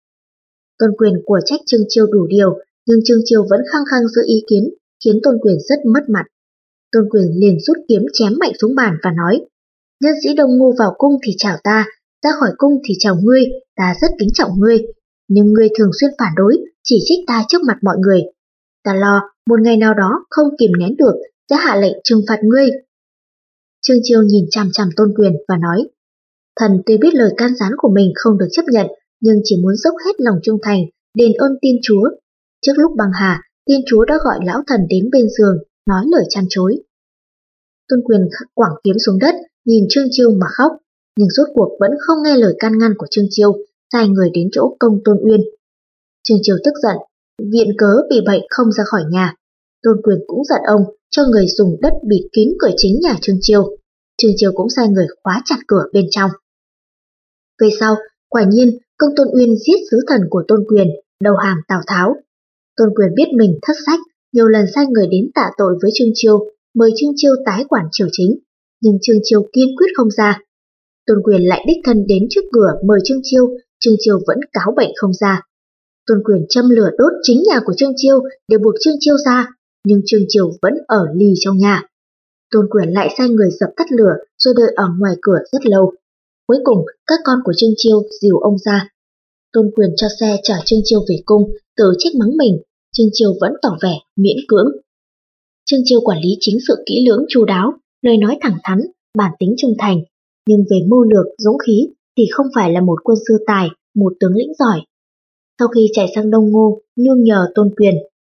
Tôn Quyền của trách Trương Chiêu đủ điều, nhưng Trương Chiêu vẫn khăng khăng giữ ý kiến, khiến Tôn Quyền rất mất mặt. Tôn Quyền liền rút kiếm chém mạnh xuống bàn và nói, nhân sĩ Đông Ngô vào cung thì chào ta, ra khỏi cung thì chào ngươi, ta rất kính trọng ngươi, nhưng ngươi thường xuyên phản đối, chỉ trích ta trước mặt mọi người. Ta lo một ngày nào đó không kìm nén được, sẽ hạ lệnh trừng phạt ngươi. Trương Chiêu nhìn chằm chằm Tôn Quyền và nói, thần tuy biết lời can gián của mình không được chấp nhận, nhưng chỉ muốn dốc hết lòng trung thành, đền ơn Tiên Chúa. Trước lúc băng hà, Tiên Chúa đã gọi lão thần đến bên giường, nói lời chăn chối. Tôn Quyền quẳng kiếm xuống đất, nhìn Trương Chiêu mà khóc, nhưng rốt cuộc vẫn không nghe lời can ngăn của Trương Chiêu, sai người đến chỗ Công Tôn Uyên. Trương Chiêu tức giận, viện cớ bị bệnh không ra khỏi nhà. Tôn Quyền cũng giận ông, cho người dùng đất bịt kín cửa chính nhà Trương Chiêu. Trương Chiêu cũng sai người khóa chặt cửa bên trong. Về sau, quả nhiên Công Tôn Uyên giết sứ thần của Tôn Quyền, đầu hàng Tào Tháo. Tôn Quyền biết mình thất sách, nhiều lần sai người đến tạ tội với Trương Chiêu, mời Trương Chiêu tái quản triều chính, nhưng Trương Chiêu kiên quyết không ra. Tôn Quyền lại đích thân đến trước cửa mời Trương Chiêu, Trương Chiêu vẫn cáo bệnh không ra. Tôn Quyền châm lửa đốt chính nhà của Trương Chiêu để buộc Trương Chiêu ra, nhưng Trương Chiêu vẫn ở lì trong nhà. Tôn Quyền lại sai người dập tắt lửa rồi đợi ở ngoài cửa rất lâu. Cuối cùng, các con của Trương Chiêu dìu ông ra. Tôn Quyền cho xe chở Trương Chiêu về cung, tự trách mắng mình, Trương Chiêu vẫn tỏ vẻ miễn cưỡng. Trương Chiêu quản lý chính sự kỹ lưỡng chu đáo, lời nói thẳng thắn, bản tính trung thành, nhưng về mưu lược, dũng khí thì không phải là một quân sư tài, một tướng lĩnh giỏi. Sau khi chạy sang Đông Ngô, nương nhờ Tôn Quyền,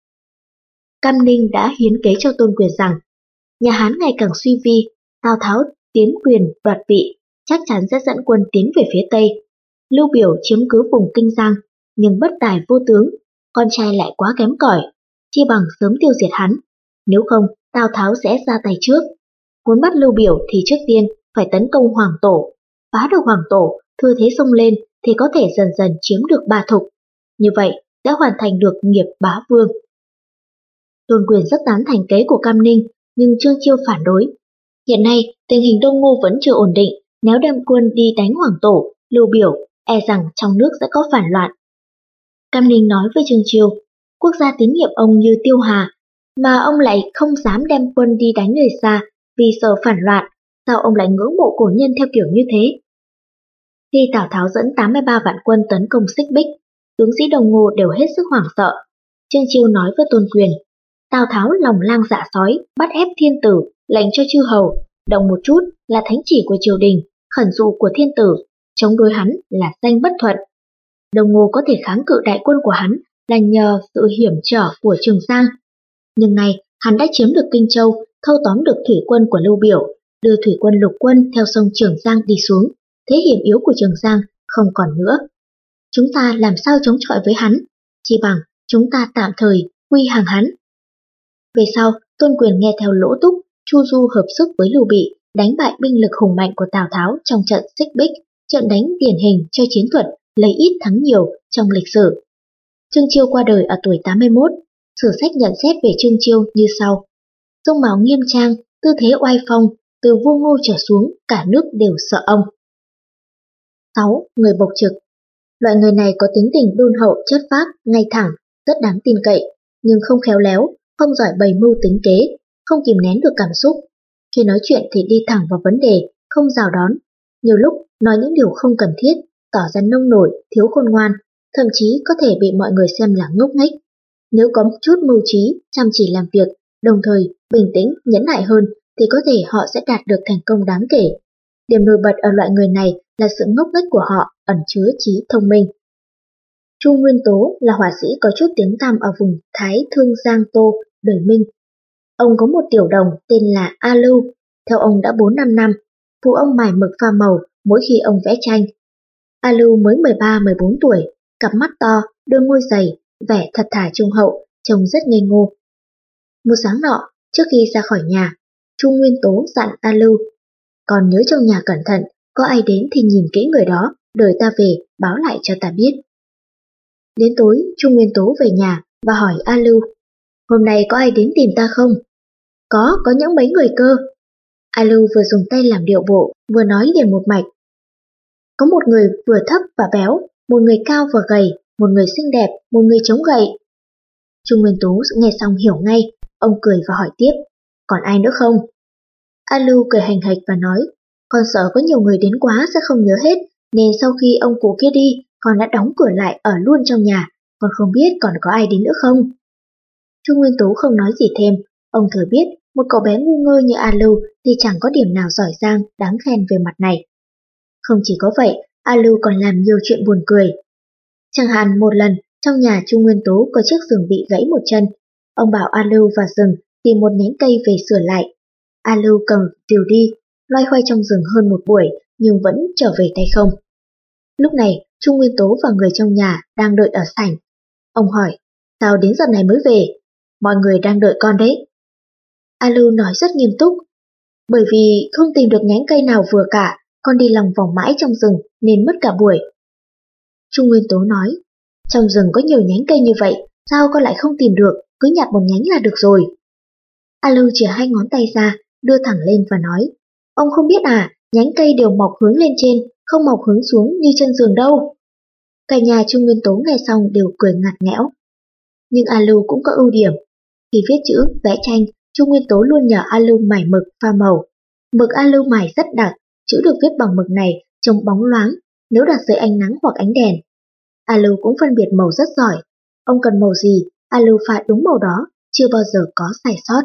Cam Ninh đã hiến kế cho Tôn Quyền rằng, nhà Hán ngày càng suy vi, Tào Tháo tiến quyền đoạt vị, chắc chắn sẽ dẫn quân tiến về phía Tây. Lưu Biểu chiếm cứ vùng Kinh Giang, nhưng bất tài vô tướng, con trai lại quá kém cỏi, chi bằng sớm tiêu diệt hắn. Nếu không, Tào Tháo sẽ ra tay trước. Muốn bắt Lưu Biểu thì trước tiên phải tấn công Hoàng Tổ. Phá được Hoàng Tổ, thừa thế xông lên thì có thể dần dần chiếm được Ba Thục. Như vậy đã hoàn thành được nghiệp bá vương. Tôn Quyền rất tán thành kế của Cam Ninh, nhưng Trương Chiêu phản đối. Hiện nay tình hình Đông Ngô vẫn chưa ổn định, nếu đem quân đi đánh Hoàng Tổ, Lưu Biểu, e rằng trong nước sẽ có phản loạn. Cam Ninh nói với Trương Chiêu, quốc gia tín nhiệm ông như Tiêu Hà, mà ông lại không dám đem quân đi đánh người xa vì sợ phản loạn, sao ông lại ngưỡng mộ cổ nhân theo kiểu như thế? Khi Tào Tháo dẫn tám mươi ba vạn quân tấn công Xích Bích, tướng sĩ Đông Ngô đều hết sức hoảng sợ. Trương Chiêu nói với Tôn Quyền, Tào Tháo lòng lang dạ sói, bắt ép thiên tử, lệnh cho chư hầu, động một chút là thánh chỉ của triều đình, khẩn dụ của thiên tử, chống đối hắn là danh bất thuận. Đông Ngô có thể kháng cự đại quân của hắn là nhờ sự hiểm trở của Trường Giang. Nhưng nay hắn đã chiếm được Kinh Châu, thâu tóm được thủy quân của Lưu Biểu, đưa thủy quân lục quân theo sông Trường Giang đi xuống, thế hiểm yếu của Trường Giang không còn nữa. Chúng ta làm sao chống chọi với hắn? Chỉ bằng chúng ta tạm thời quy hàng hắn. Về sau, Tôn Quyền nghe theo Lỗ Túc, Chu Du hợp sức với Lưu Bị, đánh bại binh lực hùng mạnh của Tào Tháo trong trận Xích Bích, trận đánh điển hình cho chiến thuật lấy ít thắng nhiều trong lịch sử. Trương Chiêu qua đời ở tuổi tám mươi mốt, sử sách nhận xét về Trương Chiêu như sau. Dung mạo nghiêm trang, tư thế oai phong, từ vua Ngô trở xuống, cả nước đều sợ ông. sáu. Người bộc trực. Loại người này có tính tình đôn hậu, chất phác, ngay thẳng, rất đáng tin cậy, nhưng không khéo léo, không giỏi bày mưu tính kế, không kìm nén được cảm xúc. Khi nói chuyện thì đi thẳng vào vấn đề, không rào đón. Nhiều lúc nói những điều không cần thiết, tỏ ra nông nổi, thiếu khôn ngoan, thậm chí có thể bị mọi người xem là ngốc nghếch. Nếu có một chút mưu trí, chăm chỉ làm việc, đồng thời bình tĩnh, nhẫn nại hơn, thì có thể họ sẽ đạt được thành công đáng kể. Điểm nổi bật ở loại người này là sự ngốc nghếch của họ ẩn chứa trí thông minh. Chu Nguyên Tố là họa sĩ có chút tiếng tăm ở vùng Thái Thương Giang Tô, đời Minh. Ông có một tiểu đồng tên là A Lưu, theo ông đã bốn năm năm, phụ ông mài mực pha màu mỗi khi ông vẽ tranh. A Lưu mới mười ba mười bốn tuổi, cặp mắt to, đôi môi dày, vẻ thật thà trung hậu, trông rất ngây ngô. Một sáng nọ, trước khi ra khỏi nhà, Chu Nguyên Tố dặn A Lưu: "Còn nhớ trong nhà cẩn thận, có ai đến thì nhìn kỹ người đó, đợi ta về, báo lại cho ta biết." Đến tối, Chu Nguyên Tố về nhà và hỏi A Lưu: "Hôm nay có ai đến tìm ta không?" "Có, có những mấy người cơ." A Lưu vừa dùng tay làm điệu bộ, vừa nói liền một mạch: "Có một người vừa thấp và béo, một người cao và gầy, một người xinh đẹp, một người chống gậy." Chu Nguyên Tố nghe xong hiểu ngay, ông cười và hỏi tiếp: "Còn ai nữa không?" A Lưu cười hành hạch và nói: "Con sợ có nhiều người đến quá sẽ không nhớ hết, nên sau khi ông cụ kia đi, con đã đóng cửa lại ở luôn trong nhà, con không biết còn có ai đến nữa không." Chu Nguyên Tố không nói gì thêm, ông thừa biết một cậu bé ngu ngơ như A Lưu thì chẳng có điểm nào giỏi giang, đáng khen về mặt này. Không chỉ có vậy, A Lưu còn làm nhiều chuyện buồn cười. Chẳng hạn một lần, trong nhà Chu Nguyên Tố có chiếc giường bị gãy một chân. Ông bảo A Lưu vào rừng tìm một nhánh cây về sửa lại. A Lưu cầm rìu đi, loay hoay trong rừng hơn một buổi nhưng vẫn trở về tay không. Lúc này, Chu Nguyên Tố và người trong nhà đang đợi ở sảnh. Ông hỏi: "Sao đến giờ này mới về?" "Mọi người đang đợi con đấy." A Lưu nói rất nghiêm túc: "Bởi vì không tìm được nhánh cây nào vừa cả, con đi lòng vòng mãi trong rừng nên mất cả buổi." Chu Nguyên Tố nói: "Trong rừng có nhiều nhánh cây như vậy, sao con lại không tìm được, cứ nhặt một nhánh là được rồi." A Lưu chìa hai ngón tay ra, đưa thẳng lên và nói: "Ông không biết à, nhánh cây đều mọc hướng lên trên, không mọc hướng xuống như chân giường đâu." Cả nhà Chu Nguyên Tố nghe xong đều cười ngặt nghẽo. Nhưng A Lưu cũng có ưu điểm. Khi viết chữ, vẽ tranh, Chu Nguyên Tố luôn nhờ A Lưu mài mực pha màu. Mực A Lưu mài rất đặc, chữ được viết bằng mực này trông bóng loáng nếu đặt dưới ánh nắng hoặc ánh đèn. A Lưu cũng phân biệt màu rất giỏi. Ông cần màu gì, A Lưu pha đúng màu đó, chưa bao giờ có sai sót.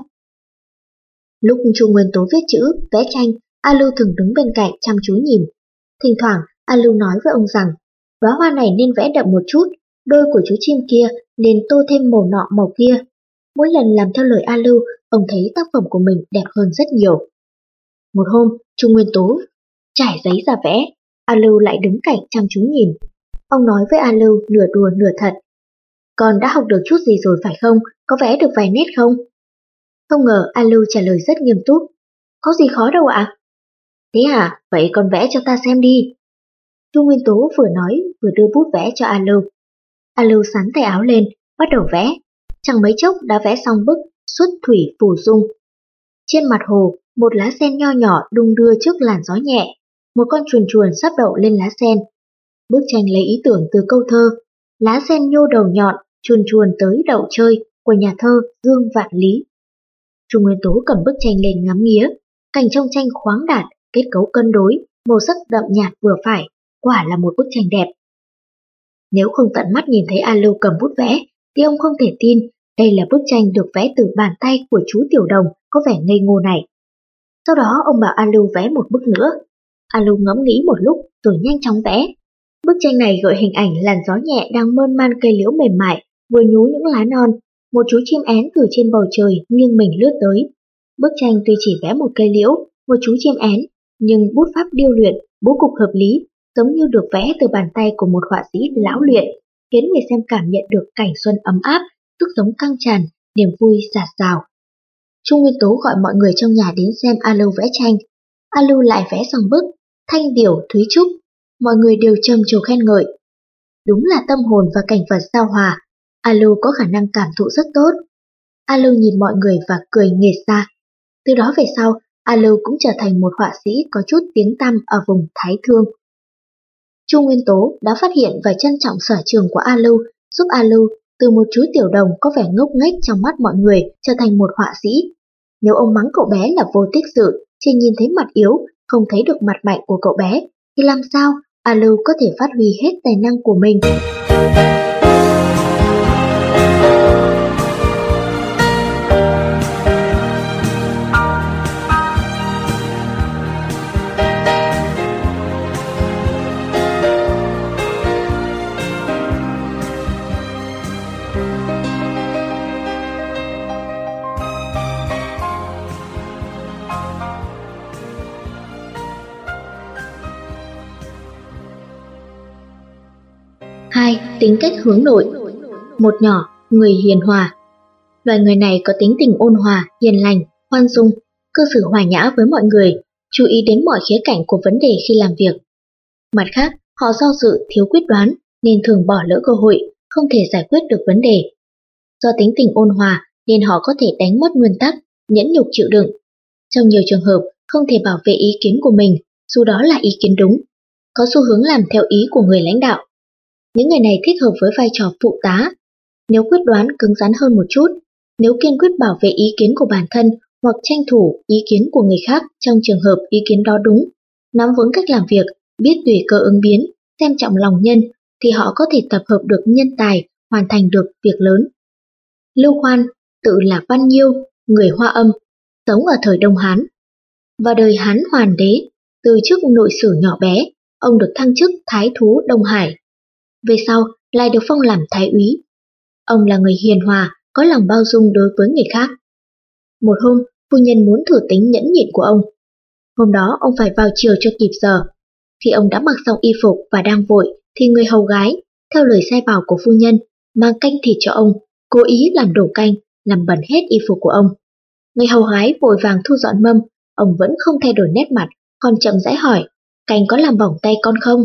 Lúc Chu Nguyên Tố viết chữ, vẽ tranh, A Lưu thường đứng bên cạnh chăm chú nhìn. Thỉnh thoảng, A Lưu nói với ông rằng: "Đóa hoa này nên vẽ đậm một chút, đôi của chú chim kia nên tô thêm màu nọ màu kia." Mỗi lần làm theo lời A Lưu, ông thấy tác phẩm của mình đẹp hơn rất nhiều. Một hôm, Chu Nguyên Tố trải giấy ra vẽ, A Lưu lại đứng cạnh chăm chú nhìn. Ông nói với A Lưu nửa đùa nửa thật: "Con đã học được chút gì rồi phải không? Có vẽ được vài nét không?" Không ngờ A Lưu trả lời rất nghiêm túc: "Có gì khó đâu ạ." "Thế à, vậy con vẽ cho ta xem đi." Chu Nguyên Tố vừa nói vừa đưa bút vẽ cho A Lưu. A Lưu sắn tay áo lên, bắt đầu vẽ. Chẳng mấy chốc đã vẽ xong bức Xuất Thủy Phù Dung. Trên mặt hồ, một lá sen nho nhỏ đung đưa trước làn gió nhẹ, một con chuồn chuồn sắp đậu lên lá sen. Bức tranh lấy ý tưởng từ câu thơ "Lá sen nhô đầu nhọn, chuồn chuồn tới đậu chơi" của nhà thơ Dương Vạn Lý. Chu Nguyên Tố cầm bức tranh lên ngắm nghía, cảnh trong tranh khoáng đạt, kết cấu cân đối, màu sắc đậm nhạt vừa phải, quả là một bức tranh đẹp. Nếu không tận mắt nhìn thấy A Lưu cầm bút vẽ, thì ông không thể tin đây là bức tranh được vẽ từ bàn tay của chú tiểu đồng có vẻ ngây ngô này. Sau đó ông bảo A Lưu vẽ một bức nữa. A Lưu ngẫm nghĩ một lúc rồi nhanh chóng vẽ. Bức tranh này gợi hình ảnh làn gió nhẹ đang mơn man cây liễu mềm mại, vừa nhú những lá non, một chú chim én từ trên bầu trời nghiêng mình lướt tới. Bức tranh tuy chỉ vẽ một cây liễu, một chú chim én, nhưng bút pháp điêu luyện, bố cục hợp lý, giống như được vẽ từ bàn tay của một họa sĩ lão luyện, khiến người xem cảm nhận được cảnh xuân ấm áp, sức sống căng tràn, niềm vui dạt dào. Chu Nguyên Tố gọi mọi người trong nhà đến xem A Lưu vẽ tranh. A Lưu lại vẽ xong bức Thanh Điểu Thúy Trúc, mọi người đều trầm trồ khen ngợi. Đúng là tâm hồn và cảnh vật giao hòa, A Lưu có khả năng cảm thụ rất tốt. A Lưu nhìn mọi người và cười nghệt ra. Từ đó về sau, A Lưu cũng trở thành một họa sĩ có chút tiếng tăm ở vùng Thái Thương. Chu Nguyên Tố đã phát hiện và trân trọng sở trường của A Lưu, giúp A Lưu từ một chú tiểu đồng có vẻ ngốc nghếch trong mắt mọi người trở thành một họa sĩ. Nếu ông mắng cậu bé là vô tích sự, chỉ nhìn thấy mặt yếu, không thấy được mặt mạnh của cậu bé, thì làm sao A Lưu có thể phát huy hết tài năng của mình? Tính cách hướng nội. Một nhỏ, người hiền hòa. Loài người này có tính tình ôn hòa, hiền lành, khoan dung, cư xử hòa nhã với mọi người, chú ý đến mọi khía cạnh của vấn đề khi làm việc. Mặt khác, họ do dự, thiếu quyết đoán nên thường bỏ lỡ cơ hội, không thể giải quyết được vấn đề. Do tính tình ôn hòa nên họ có thể đánh mất nguyên tắc, nhẫn nhục chịu đựng. Trong nhiều trường hợp, không thể bảo vệ ý kiến của mình, dù đó là ý kiến đúng, có xu hướng làm theo ý của người lãnh đạo. Những người này thích hợp với vai trò phụ tá. Nếu quyết đoán cứng rắn hơn một chút, nếu kiên quyết bảo vệ ý kiến của bản thân hoặc tranh thủ ý kiến của người khác trong trường hợp ý kiến đó đúng, nắm vững cách làm việc, biết tùy cơ ứng biến, xem trọng lòng nhân, thì họ có thể tập hợp được nhân tài, hoàn thành được việc lớn. Lưu Khoan, tự là Văn Nhiêu, người Hoa Âm, sống ở thời Đông Hán. Vào đời Hán Hoàn đế, từ chức nội sử nhỏ bé, ông được thăng chức Thái thú Đông Hải. Về sau, lại được phong làm Thái úy. Ông là người hiền hòa, có lòng bao dung đối với người khác. Một hôm, phu nhân muốn thử tính nhẫn nhịn của ông. Hôm đó ông phải vào chiều cho kịp giờ. Khi ông đã mặc xong y phục và đang vội, thì người hầu gái, theo lời sai bảo của phu nhân, mang canh thịt cho ông, cố ý làm đổ canh, làm bẩn hết y phục của ông. Người hầu gái vội vàng thu dọn mâm, ông vẫn không thay đổi nét mặt, còn chậm rãi hỏi, canh có làm bỏng tay con không?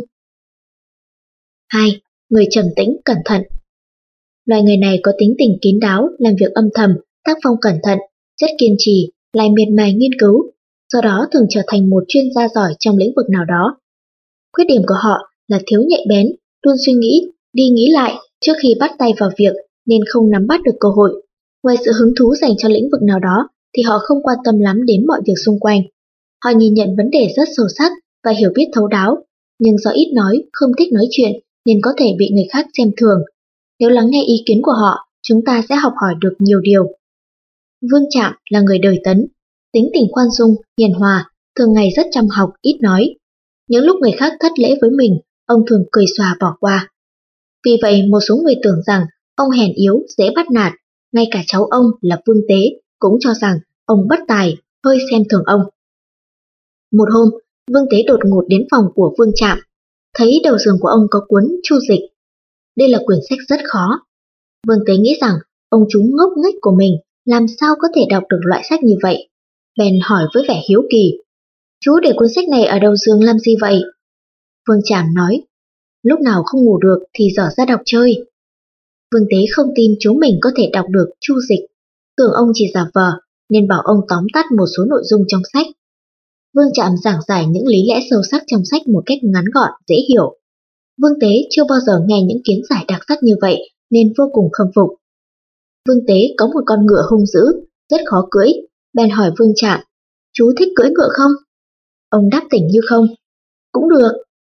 Hai, người trầm tĩnh, cẩn thận. Loài người này có tính tình kín đáo, làm việc âm thầm, tác phong cẩn thận, rất kiên trì, lại miệt mài nghiên cứu, do đó thường trở thành một chuyên gia giỏi trong lĩnh vực nào đó. Khuyết điểm của họ là thiếu nhạy bén, luôn suy nghĩ, đi nghĩ lại trước khi bắt tay vào việc nên không nắm bắt được cơ hội. Ngoài sự hứng thú dành cho lĩnh vực nào đó thì họ không quan tâm lắm đến mọi việc xung quanh. Họ nhìn nhận vấn đề rất sâu sắc và hiểu biết thấu đáo, nhưng do ít nói, không thích nói chuyện nên có thể bị người khác xem thường. Nếu lắng nghe ý kiến của họ, chúng ta sẽ học hỏi được nhiều điều. Vương Trạm là người đời Tấn, tính tình khoan dung, hiền hòa, thường ngày rất chăm học, ít nói. Những lúc người khác thất lễ với mình, ông thường cười xòa bỏ qua. Vì vậy một số người tưởng rằng ông hèn yếu, dễ bắt nạt, ngay cả cháu ông là Vương Tế cũng cho rằng ông bất tài, hơi xem thường ông. Một hôm, Vương Tế đột ngột đến phòng của Vương Trạm, thấy đầu giường của ông có cuốn Chu Dịch. Đây là quyển sách rất khó. Vương Tế nghĩ rằng ông chú ngốc nghếch của mình làm sao có thể đọc được loại sách như vậy, bèn hỏi với vẻ hiếu kỳ, chú để cuốn sách này ở đầu giường làm gì vậy? Vương Trạm nói, lúc nào không ngủ được thì dở ra đọc chơi. Vương Tế không tin chú mình có thể đọc được Chu Dịch, tưởng ông chỉ giả vờ nên bảo ông tóm tắt một số nội dung trong sách. Vương Trạm giảng giải những lý lẽ sâu sắc trong sách một cách ngắn gọn, dễ hiểu. Vương Tế chưa bao giờ nghe những kiến giải đặc sắc như vậy nên vô cùng khâm phục. Vương Tế có một con ngựa hung dữ, rất khó cưỡi, bèn hỏi Vương Trạm, chú thích cưỡi ngựa không? Ông đáp tỉnh như không, cũng được.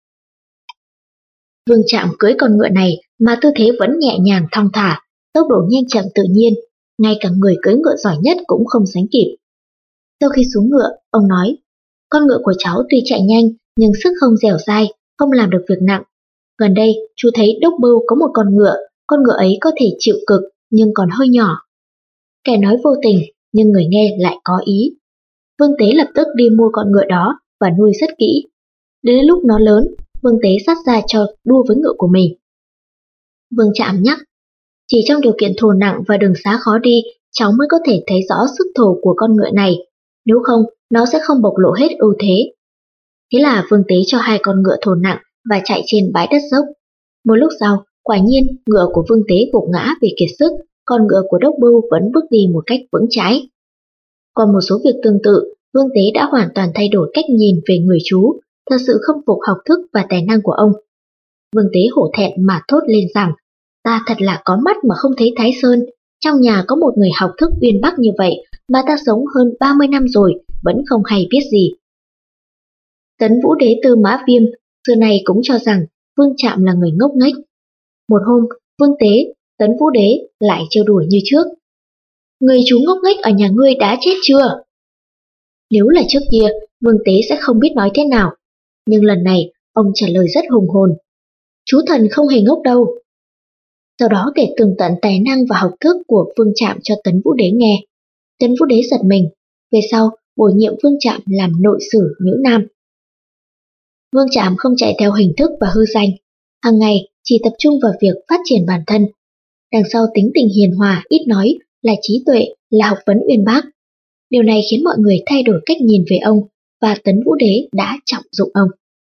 Vương Trạm cưỡi con ngựa này mà tư thế vẫn nhẹ nhàng thong thả, tốc độ nhanh chậm tự nhiên, ngay cả người cưỡi ngựa giỏi nhất cũng không sánh kịp. Sau khi xuống ngựa, ông nói, con ngựa của cháu tuy chạy nhanh nhưng sức không dẻo dai, không làm được việc nặng. Gần đây, chú thấy Đốc Bưu có một con ngựa, con ngựa ấy có thể chịu cực nhưng còn hơi nhỏ. Kẻ nói vô tình, nhưng người nghe lại có ý. Vương Tế lập tức đi mua con ngựa đó và nuôi rất kỹ. Đến lúc nó lớn, Vương Tế sát ra cho đua với ngựa của mình. Vương Trạm nhắc, chỉ trong điều kiện thổ nặng và đường xá khó đi, cháu mới có thể thấy rõ sức thổ của con ngựa này, nếu không, nó sẽ không bộc lộ hết ưu thế. Thế là Vương Tế cho hai con ngựa thổ nặng và chạy trên bãi đất dốc. Một lúc sau, quả nhiên ngựa của Vương Tế gục ngã vì kiệt sức, còn ngựa của Đốc Bưu vẫn bước đi một cách vững chãi. Còn một số việc tương tự, Vương Tế đã hoàn toàn thay đổi cách nhìn về người chú, thật sự khâm phục học thức và tài năng của ông. Vương Tế hổ thẹn mà thốt lên rằng, ta thật là có mắt mà không thấy Thái Sơn, trong nhà có một người học thức uyên bác như vậy mà ta sống hơn ba mươi năm rồi, vẫn không hay biết gì. Tấn Vũ Đế Tư Mã Viêm xưa nay cũng cho rằng Vương Trạm là người ngốc nghếch. Một hôm, Vương Tế, Tấn Vũ Đế lại trêu đùa như trước. Người chú ngốc nghếch ở nhà ngươi đã chết chưa? Nếu là trước kia, Vương Tế sẽ không biết nói thế nào, nhưng lần này ông trả lời rất hùng hồn. Chú thần không hề ngốc đâu. Sau đó kể tường tận tài năng và học thức của Vương Trạm cho Tấn Vũ Đế nghe. Tấn Vũ Đế giật mình, về sau bổ nhiệm Vương Trạm làm nội sử Nhữ Nam. Vương Trạm không chạy theo hình thức và hư danh, hàng ngày chỉ tập trung vào việc phát triển bản thân. Đằng sau tính tình hiền hòa, ít nói là trí tuệ, là học vấn uyên bác. Điều này khiến mọi người thay đổi cách nhìn về ông và Tấn Vũ Đế đã trọng dụng ông.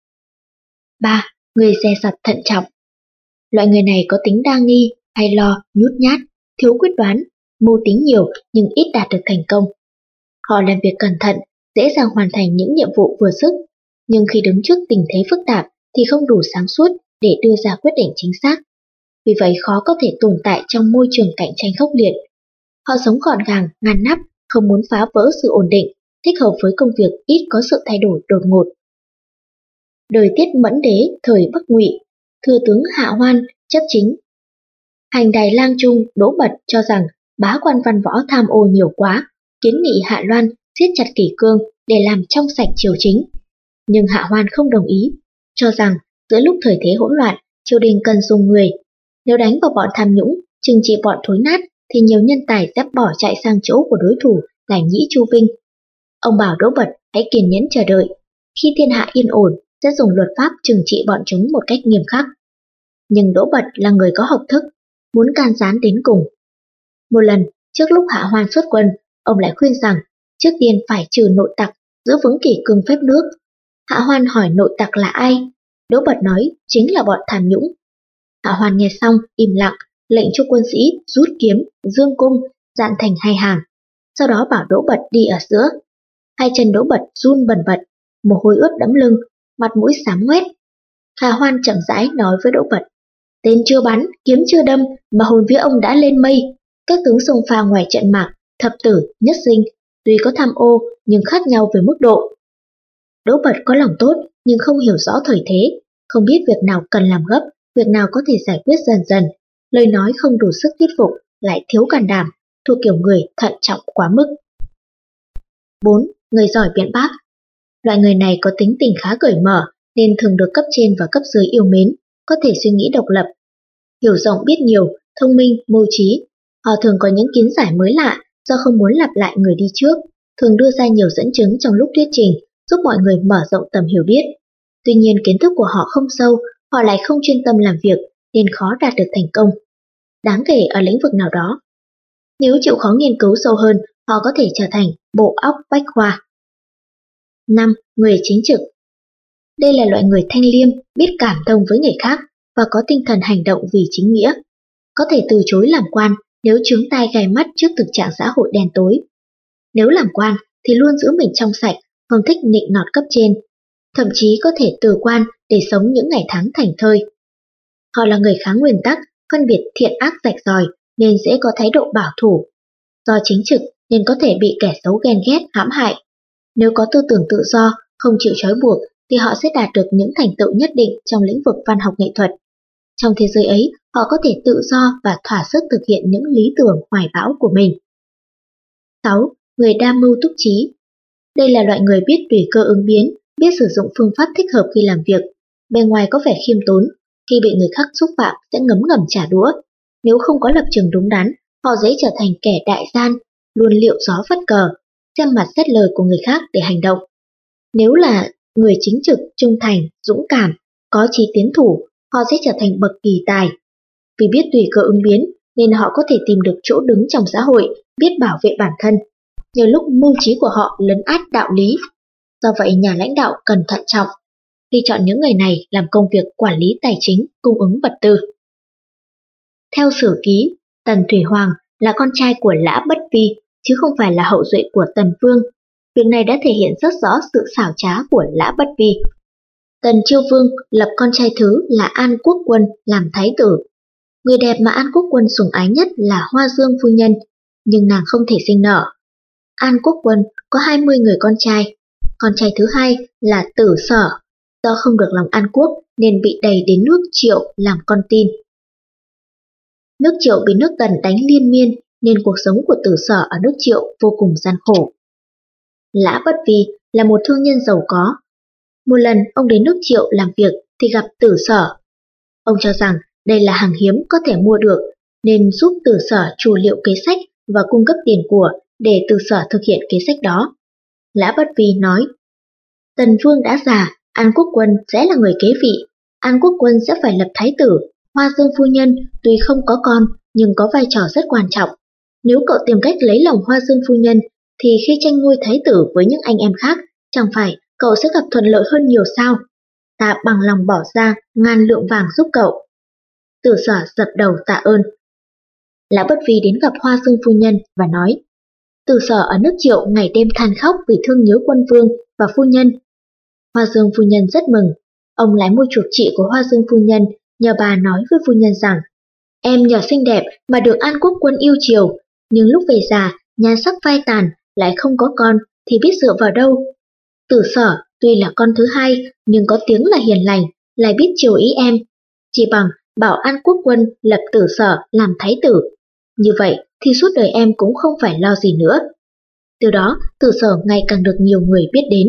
ba. Người dè dặt thận trọng. Loại người này có tính đa nghi, hay lo, nhút nhát, thiếu quyết đoán, mưu tính nhiều nhưng ít đạt được thành công. Họ làm việc cẩn thận, dễ dàng hoàn thành những nhiệm vụ vừa sức, nhưng khi đứng trước tình thế phức tạp thì không đủ sáng suốt để đưa ra quyết định chính xác. Vì vậy khó có thể tồn tại trong môi trường cạnh tranh khốc liệt. Họ sống gọn gàng, ngăn nắp, không muốn phá vỡ sự ổn định, thích hợp với công việc ít có sự thay đổi đột ngột. Đời Tiết Mẫn Đế thời Bắc Ngụy, thừa tướng Hạ Hoan chấp chính. Hành đài lang trung Đỗ Bật cho rằng bá quan văn võ tham ô nhiều quá, kiến nghị Hạ Loan siết chặt kỷ cương để làm trong sạch triều chính. Nhưng Hạ Hoan không đồng ý, cho rằng giữa lúc thời thế hỗn loạn, triều đình cần dùng người. Nếu đánh vào bọn tham nhũng, trừng trị bọn thối nát, thì nhiều nhân tài sẽ bỏ chạy sang chỗ của đối thủ là Nhĩ Chu Vinh. Ông bảo Đỗ Bật hãy kiên nhẫn chờ đợi, khi thiên hạ yên ổn sẽ dùng luật pháp trừng trị bọn chúng một cách nghiêm khắc. Nhưng Đỗ Bật là người có học thức, muốn can gián đến cùng. Một lần, trước lúc Hạ Hoan xuất quân, ông lại khuyên rằng trước tiên phải trừ nội tặc, giữ vững kỷ cương phép nước. Hạ Hoan hỏi nội tặc là ai? Đỗ Bật nói chính là bọn tham nhũng. Hạ Hoan nghe xong im lặng, lệnh cho quân sĩ rút kiếm, dương cung, dạn thành hai hàng. Sau đó bảo Đỗ Bật đi ở giữa. Hai chân Đỗ Bật run bần bật, mồ hôi ướt đẫm lưng, mặt mũi xám ngoét. Hạ Hoan chậm rãi nói với Đỗ Bật: tên chưa bắn, kiếm chưa đâm mà hồn vía ông đã lên mây. Các tướng xông pha ngoài trận mạc, thập tử, nhất sinh, tuy có tham ô nhưng khác nhau về mức độ. Đỗ Bật có lòng tốt nhưng không hiểu rõ thời thế, không biết việc nào cần làm gấp, việc nào có thể giải quyết dần dần. Lời nói không đủ sức thuyết phục, lại thiếu can đảm, thuộc kiểu người thận trọng quá mức. bốn. Người giỏi biện bác. Loại người này có tính tình khá cởi mở nên thường được cấp trên và cấp dưới yêu mến, có thể suy nghĩ độc lập, hiểu rộng biết nhiều, thông minh, mưu trí. Họ thường có những kiến giải mới lạ do không muốn lặp lại người đi trước, thường đưa ra nhiều dẫn chứng trong lúc thuyết trình, giúp mọi người mở rộng tầm hiểu biết. Tuy nhiên kiến thức của họ không sâu, họ lại không chuyên tâm làm việc nên khó đạt được thành công, đáng kể ở lĩnh vực nào đó. Nếu chịu khó nghiên cứu sâu hơn, họ có thể trở thành bộ óc bách khoa. năm. Người chính trực. Đây là loại người thanh liêm, biết cảm thông với người khác và có tinh thần hành động vì chính nghĩa. Có thể từ chối làm quan nếu chướng tai gai mắt trước thực trạng xã hội đen tối. Nếu làm quan thì luôn giữ mình trong sạch, không thích nịnh nọt cấp trên. Thậm chí có thể từ quan để sống những ngày tháng thảnh thơi. Họ là người khá nguyên tắc, phân biệt thiện ác rạch ròi nên dễ có thái độ bảo thủ. Do chính trực nên có thể bị kẻ xấu ghen ghét, hãm hại. Nếu có tư tưởng tự do, không chịu trói buộc thì họ sẽ đạt được những thành tựu nhất định trong lĩnh vực văn học nghệ thuật. Trong thế giới ấy, họ có thể tự do và thỏa sức thực hiện những lý tưởng hoài bão của mình. sáu. Người đa mưu túc trí. Đây là loại người biết tùy cơ ứng biến, biết sử dụng phương pháp thích hợp khi làm việc. Bề ngoài có vẻ khiêm tốn, khi bị người khác xúc phạm sẽ ngấm ngầm trả đũa. Nếu không có lập trường đúng đắn, họ dễ trở thành kẻ đại gian, luôn liệu gió phất cờ, xem mặt xét lời của người khác để hành động. Nếu là người chính trực, trung thành, dũng cảm, có chí tiến thủ, họ sẽ trở thành bậc kỳ tài. Vì biết tùy cơ ứng biến nên họ có thể tìm được chỗ đứng trong xã hội, biết bảo vệ bản thân. Nhiều lúc mưu trí của họ lấn át đạo lý. Do vậy nhà lãnh đạo cần thận trọng khi chọn những người này làm công việc quản lý tài chính, cung ứng vật tư. Theo sử ký, Tần Thủy Hoàng là con trai của Lã Bất Vi, chứ không phải là hậu duệ của Tần Vương. Việc này đã thể hiện rất rõ sự xảo trá của Lã Bất Vi. Tần Chiêu Vương lập con trai thứ là An Quốc Quân làm thái tử. Người đẹp mà An Quốc Quân sủng ái nhất là Hoa Dương phu nhân, nhưng nàng không thể sinh nở. An Quốc Quân có hai mươi người con trai. Con trai thứ hai là Tử Sở, do không được lòng An Quốc nên bị đày đến nước Triệu làm con tin. Nước Triệu bị nước Tần đánh liên miên nên cuộc sống của Tử Sở ở nước Triệu vô cùng gian khổ. Lã Bất Vi là một thương nhân giàu có. Một lần ông đến nước Triệu làm việc thì gặp Tử Sở. Ông cho rằng đây là hàng hiếm có thể mua được nên giúp Tử Sở chủ liệu kế sách và cung cấp tiền của để Tử Sở thực hiện kế sách đó. Lã Bất Vi nói: Tần Vương đã già, An Quốc Quân sẽ là người kế vị. An Quốc Quân sẽ phải lập thái tử, Hoa Dương phu nhân tuy không có con nhưng có vai trò rất quan trọng. Nếu cậu tìm cách lấy lòng Hoa Dương phu nhân thì khi tranh ngôi thái tử với những anh em khác, chẳng phải cậu sẽ gặp thuận lợi hơn nhiều sao? Ta bằng lòng bỏ ra ngàn lượng vàng giúp cậu. Từ Sở dập đầu tạ ơn. Lã Bất Vi đến gặp Hoa Dương phu nhân và nói: Từ Sở ở nước Triệu ngày đêm than khóc vì thương nhớ quân vương và phu nhân. Hoa Dương phu nhân rất mừng. Ông lái mua chuộc chị của Hoa Dương phu nhân, nhờ bà nói với phu nhân rằng: Em nhờ xinh đẹp mà được An Quốc quân yêu chiều, nhưng lúc về già, nhan sắc phai tàn, lại không có con thì biết dựa vào đâu. Từ Sở tuy là con thứ hai nhưng có tiếng là hiền lành, lại biết chiều ý em. Chỉ bằng bảo An Quốc quân lập Từ Sở làm thái tử. Như vậy thì suốt đời em cũng không phải lo gì nữa. Từ đó Từ Sở ngày càng được nhiều người biết đến.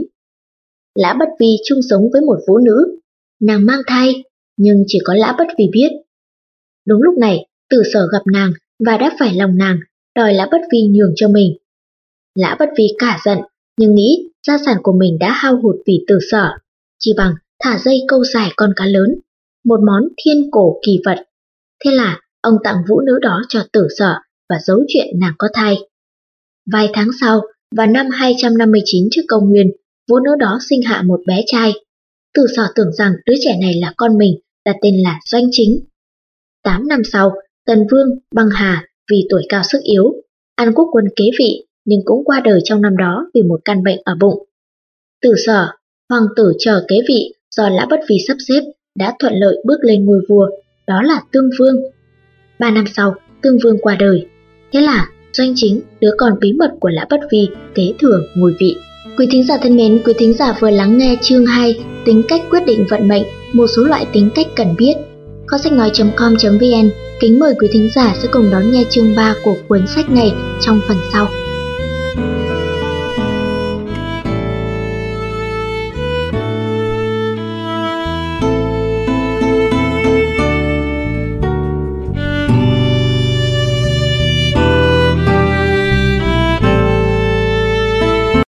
Lã Bất Vi chung sống với một vũ nữ. Nàng mang thai, nhưng chỉ có Lã Bất Vi biết. Đúng lúc này, Từ Sở gặp nàng và đã phải lòng nàng, đòi Lã Bất Vi nhường cho mình. Lã Bất Vi cả giận, nhưng nghĩ gia sản của mình đã hao hụt vì Từ Sở, chỉ bằng thả dây câu giải con cá lớn, một món thiên cổ kỳ vật. Thế là ông tặng vũ nữ đó cho Từ Sở và giấu chuyện nàng có thai. Vài tháng sau, vào năm hai trăm năm mươi chín trước công nguyên, vũ nữ đó sinh hạ một bé trai. Từ Sở tưởng rằng đứa trẻ này là con mình, đặt tên là Doanh Chính. Tám năm sau, Tần Vương Băng Hà vì tuổi cao sức yếu, An Quốc quân kế vị nhưng cũng qua đời trong năm đó vì một căn bệnh ở bụng. Từ Sở, hoàng tử chờ kế vị do Lã Bất Vi sắp xếp, đã thuận lợi bước lên ngôi vua, đó là Tương Vương. Ba năm sau, Tương Vương qua đời. Thế là Doanh Chính, đứa con bí mật của Lã Bất Vi, kế thừa ngôi vị. Quý thính giả thân mến, quý thính giả vừa lắng nghe chương hai, tính cách quyết định vận mệnh, một số loại tính cách cần biết. Kho sách nói chấm com chấm vn kính mời quý thính giả sẽ cùng đón nghe chương ba của cuốn sách này trong phần sau.